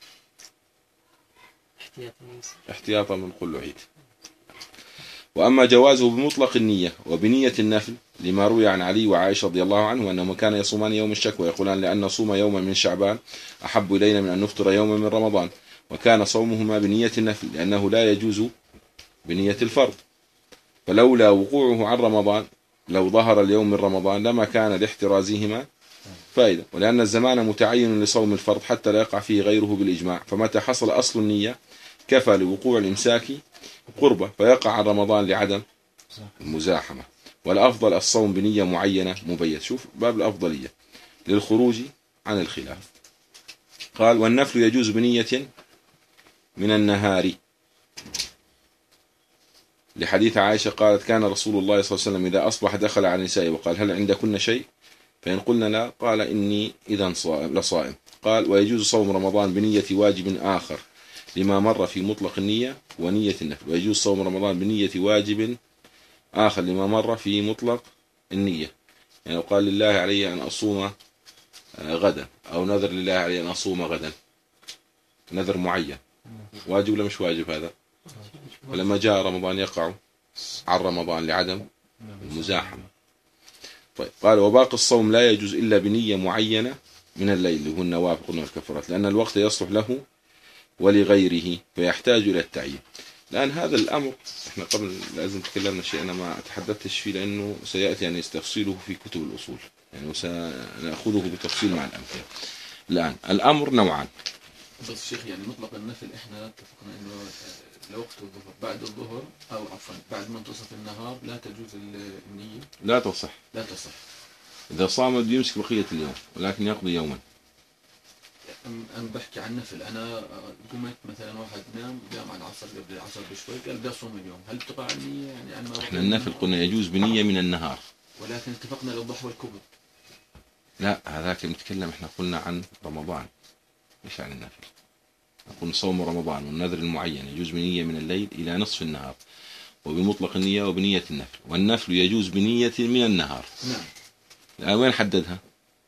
احتياطا من كل عيد. وأما جوازه بمطلق النية وبنية النفل لما روي عن علي وعائشة رضي الله عنه أنهما كان يصومان يوم الشك ويقولان لأن نصوم يوما من شعبان أحب إلينا من أن نفطر يوما من رمضان، وكان صومهما بنية النفل لأنه لا يجوز بنية الفرض، فلولا وقوعه عن رمضان لو ظهر اليوم من رمضان لما كان لاحترازهما فائدة. ولأن الزمان متعين لصوم الفرض حتى لا يقع فيه غيره بالإجماع، فمتى حصل أصل النية كفى لوقوع الإمساك قربة فيقع عن رمضان لعدم المزاحمة. والأفضل الصوم بنية معينة مبيت، شوف باب الأفضلية للخروج عن الخلاف. قال والنفل يجوز بنية من النهار لحديث عائشة قالت كان رسول الله صلى الله عليه وسلم إذا أصبح دخل على النساء وقال هل عندكن شيء؟ فإن قلنا لا قال إني إذا صائم لصائم. قال ويجوز صوم رمضان بنية واجب آخر لما مر في مطلق النية ونية النفل، ويجوز صوم رمضان بنية واجب آخر لما مر في مطلق النية، يعني لو قال لله علي أن أصوم غدا أو نذر لله علي أن أصوم غدا، نذر معين واجب ولا مش واجب هذا؟ فلما جاء رمضان يقع عن رمضان لعدم المزاحمة. طيب قال وباقي الصوم لا يجوز إلا بنية معينة من الليل اللي هو النوافل قلنا الكفارات، لأن الوقت يصلح له ولغيره فيحتاج إلى التعيين. الآن هذا الأمر احنا قبل لازم تكلمنا شيء أنا ما تحدثتش فيه لأنه سيأتي يعني تفصيله في كتب الأصول، يعني سنأخذه بتفصيل مع الأمثلة. الآن الأمر نوعان. بس شيخ يعني مطلق النفل احنا اتفقنا انه لوقت الظهر بعد الظهر او عفوا بعد منتصف النهار لا تجوز النية، لا تصح لا تصح. إذا صام بده يمسك بقية اليوم ولكن يقضي يوما. أنا بحكي عن نفل، أنا قمت مثلا واحد نام قام على العصر قبل العصر بشوي قال بدي أصوم اليوم، هل تقع النية؟ يعني أنا ما احنا النفل قلنا يجوز بنية من النهار، ولكن اتفقنا للضحى والكبر. لا هذاك بنتكلم احنا قلنا عن رمضان مش عن النفل. نقول صوم رمضان والنذر المعين يجوز بنية من الليل إلى نصف النهار وبمطلق النية وبنية النفل، والنفل يجوز بنية من النهار. نعم. الآن وين حددها؟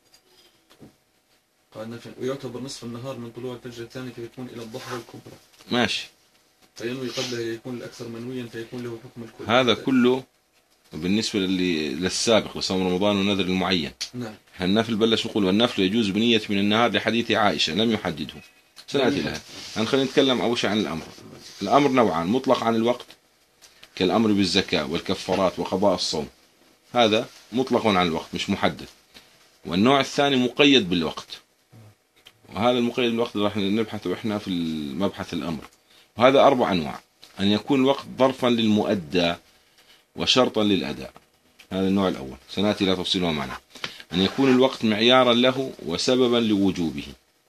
قال نفل ويعتبر نصف النهار من طلوع الفجر الثاني فيكون إلى الضحى والكبرى. ماشي. فينوي قبله يكون الأكثر منويا فيكون له حكم الكل. هذا كله بالنسبة للي للسابق لصوم رمضان والنذر المعين. نعم. النفل بلش نقول والنفل يجوز بنية من النهار لحديث عائشة لم يحدده. سنأتي لها. خلينا نتكلم أول شيء عن الأمر. الأمر نوعان، مطلق عن الوقت كالأمر بالزكاة والكفارات وقضاء الصوم، هذا مطلق عن الوقت مش محدد. والنوع الثاني مقيد بالوقت، وهذا المقيد بالوقت راح نبحثه إحنا في المبحث الأمر. وهذا أربع أنواع: أن يكون الوقت ظرفا للمؤدى وشرطا للأداء. هذا النوع الأول سنأتي إلى تفصيله معنا. أن يكون الوقت معيارا له وسببا لوجوبه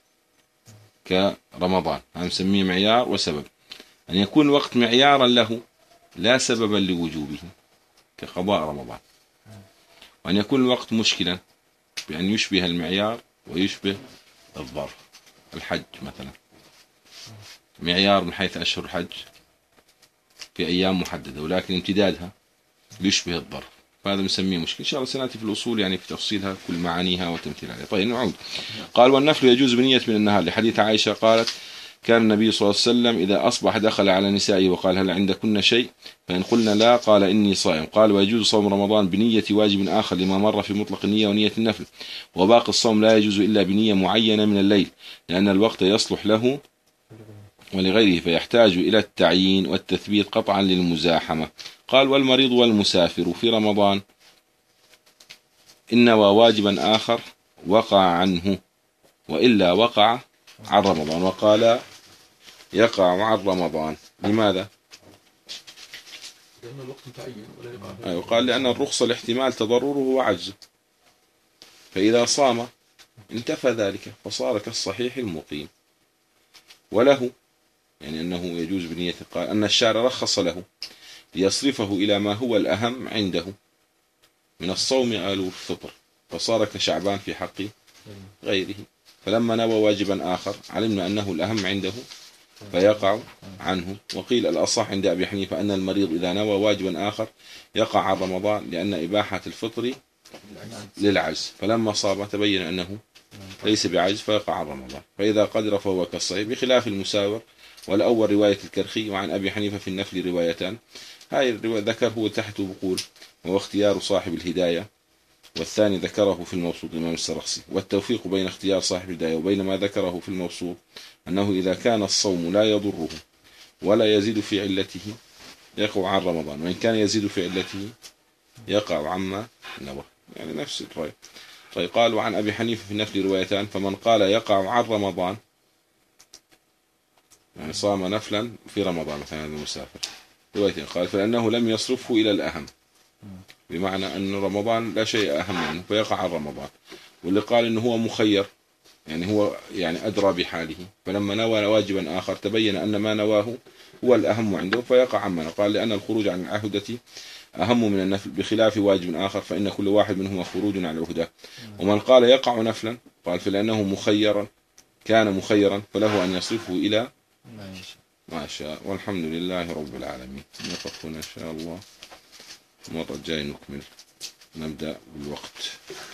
كرمضان، هذا نسميه معيار وسبب. أن يكون الوقت معيارا له لا سببا لوجوبه كقضاء رمضان. وأن يكون الوقت مشكلا بأن يشبه المعيار ويشبه الظرف. الحج مثلا معيار من حيث أشهر الحج في أيام محددة، ولكن امتدادها يشبه الظرف، فهذا نسميه مشكل. إن شاء الله سنأتي في الأصول يعني في تفصيلها كل معانيها وتمثيلها. طيب نعود. قال والنفل يجوز بنية من النهار لحديث عائشة قالت كان النبي صلى الله عليه وسلم إذا أصبح دخل على نسائه وقال هل عندكن شيء؟ فإن قلنا لا قال إني صائم. قال ويجوز صوم رمضان بنية واجب آخر لما مر في مطلق النية ونية النفل، وباقي الصوم لا يجوز إلا بنية معينة من الليل لأن الوقت يصلح له ولغيره فيحتاج إلى التعيين والتثبيت قطعا للمزاحمة. قال والمريض والمسافر في رمضان إن واجبا آخر وقع عنه وإلا وقع عن رمضان. وقال يقع عن رمضان. لماذا؟ لأن الوقت متعين ولا يقع. أيوة قال لأن الرخصة لاحتمال تضرره وعجزه، فإذا صام انتفى ذلك فصار كالصحيح المقيم. وله يعني أنه يجوز بنية قال أن الشارع رخص له ليصرفه إلى ما هو الأهم عنده من الصوم آل الفطر فصار كشعبان في حق غيره. فلما نوى واجبا آخر علمنا أنه الأهم عنده فيقع عنه. وقيل الأصح عند أبي حنيفة أن المريض إذا نوى واجبا آخر يقع عن رمضان لأن إباحة الفطر للعجز، فلما صام تبين أنه ليس بعجز فيقع عن رمضان. فإذا قدر فهو كالصحيح بخلاف المساور. والأول رواية الكرخي. وعن أبي حنيفة في النفل روايتان، هاي الرواية ذكره تحت بقول وهو اختيار صاحب الهداية، والثاني ذكره في الموصول الإمام السرخسي. والتوفيق بين اختيار صاحب الهداية وبين ما ذكره في الموصول أنه إذا كان الصوم لا يضره ولا يزيد في علته يقع عن رمضان، وإن كان يزيد في علته يقع عما نوى، يعني نفس الرأي. طيب قال وعن أبي حنيفة في النفل روايتان، فمن قال يقع عن رمضان يعني صام نفلا في رمضان مثلا هذا المسافر روايتين قال فلأنه لم يصرفه إلى الأهم، بمعنى أن رمضان لا شيء أهم منه فيقع عن رمضان. واللي قال إنه هو مخير يعني هو يعني أدرى بحاله، فلما نوى واجبا آخر تبين أن ما نواه هو الأهم عنده فيقع عمنا. قال لأن الخروج عن العهدة أهم من النفل بخلاف واجب آخر فإن كل واحد منهما خروج عن العهدة. ومن قال يقع نفلا قال فلأنه مخيرا كان مخيرا فله أن يصرفه إلى ما شاء. والحمد لله رب العالمين. نقف هنا إن شاء الله، المرة الجاية نكمل نبدأ بالوقت.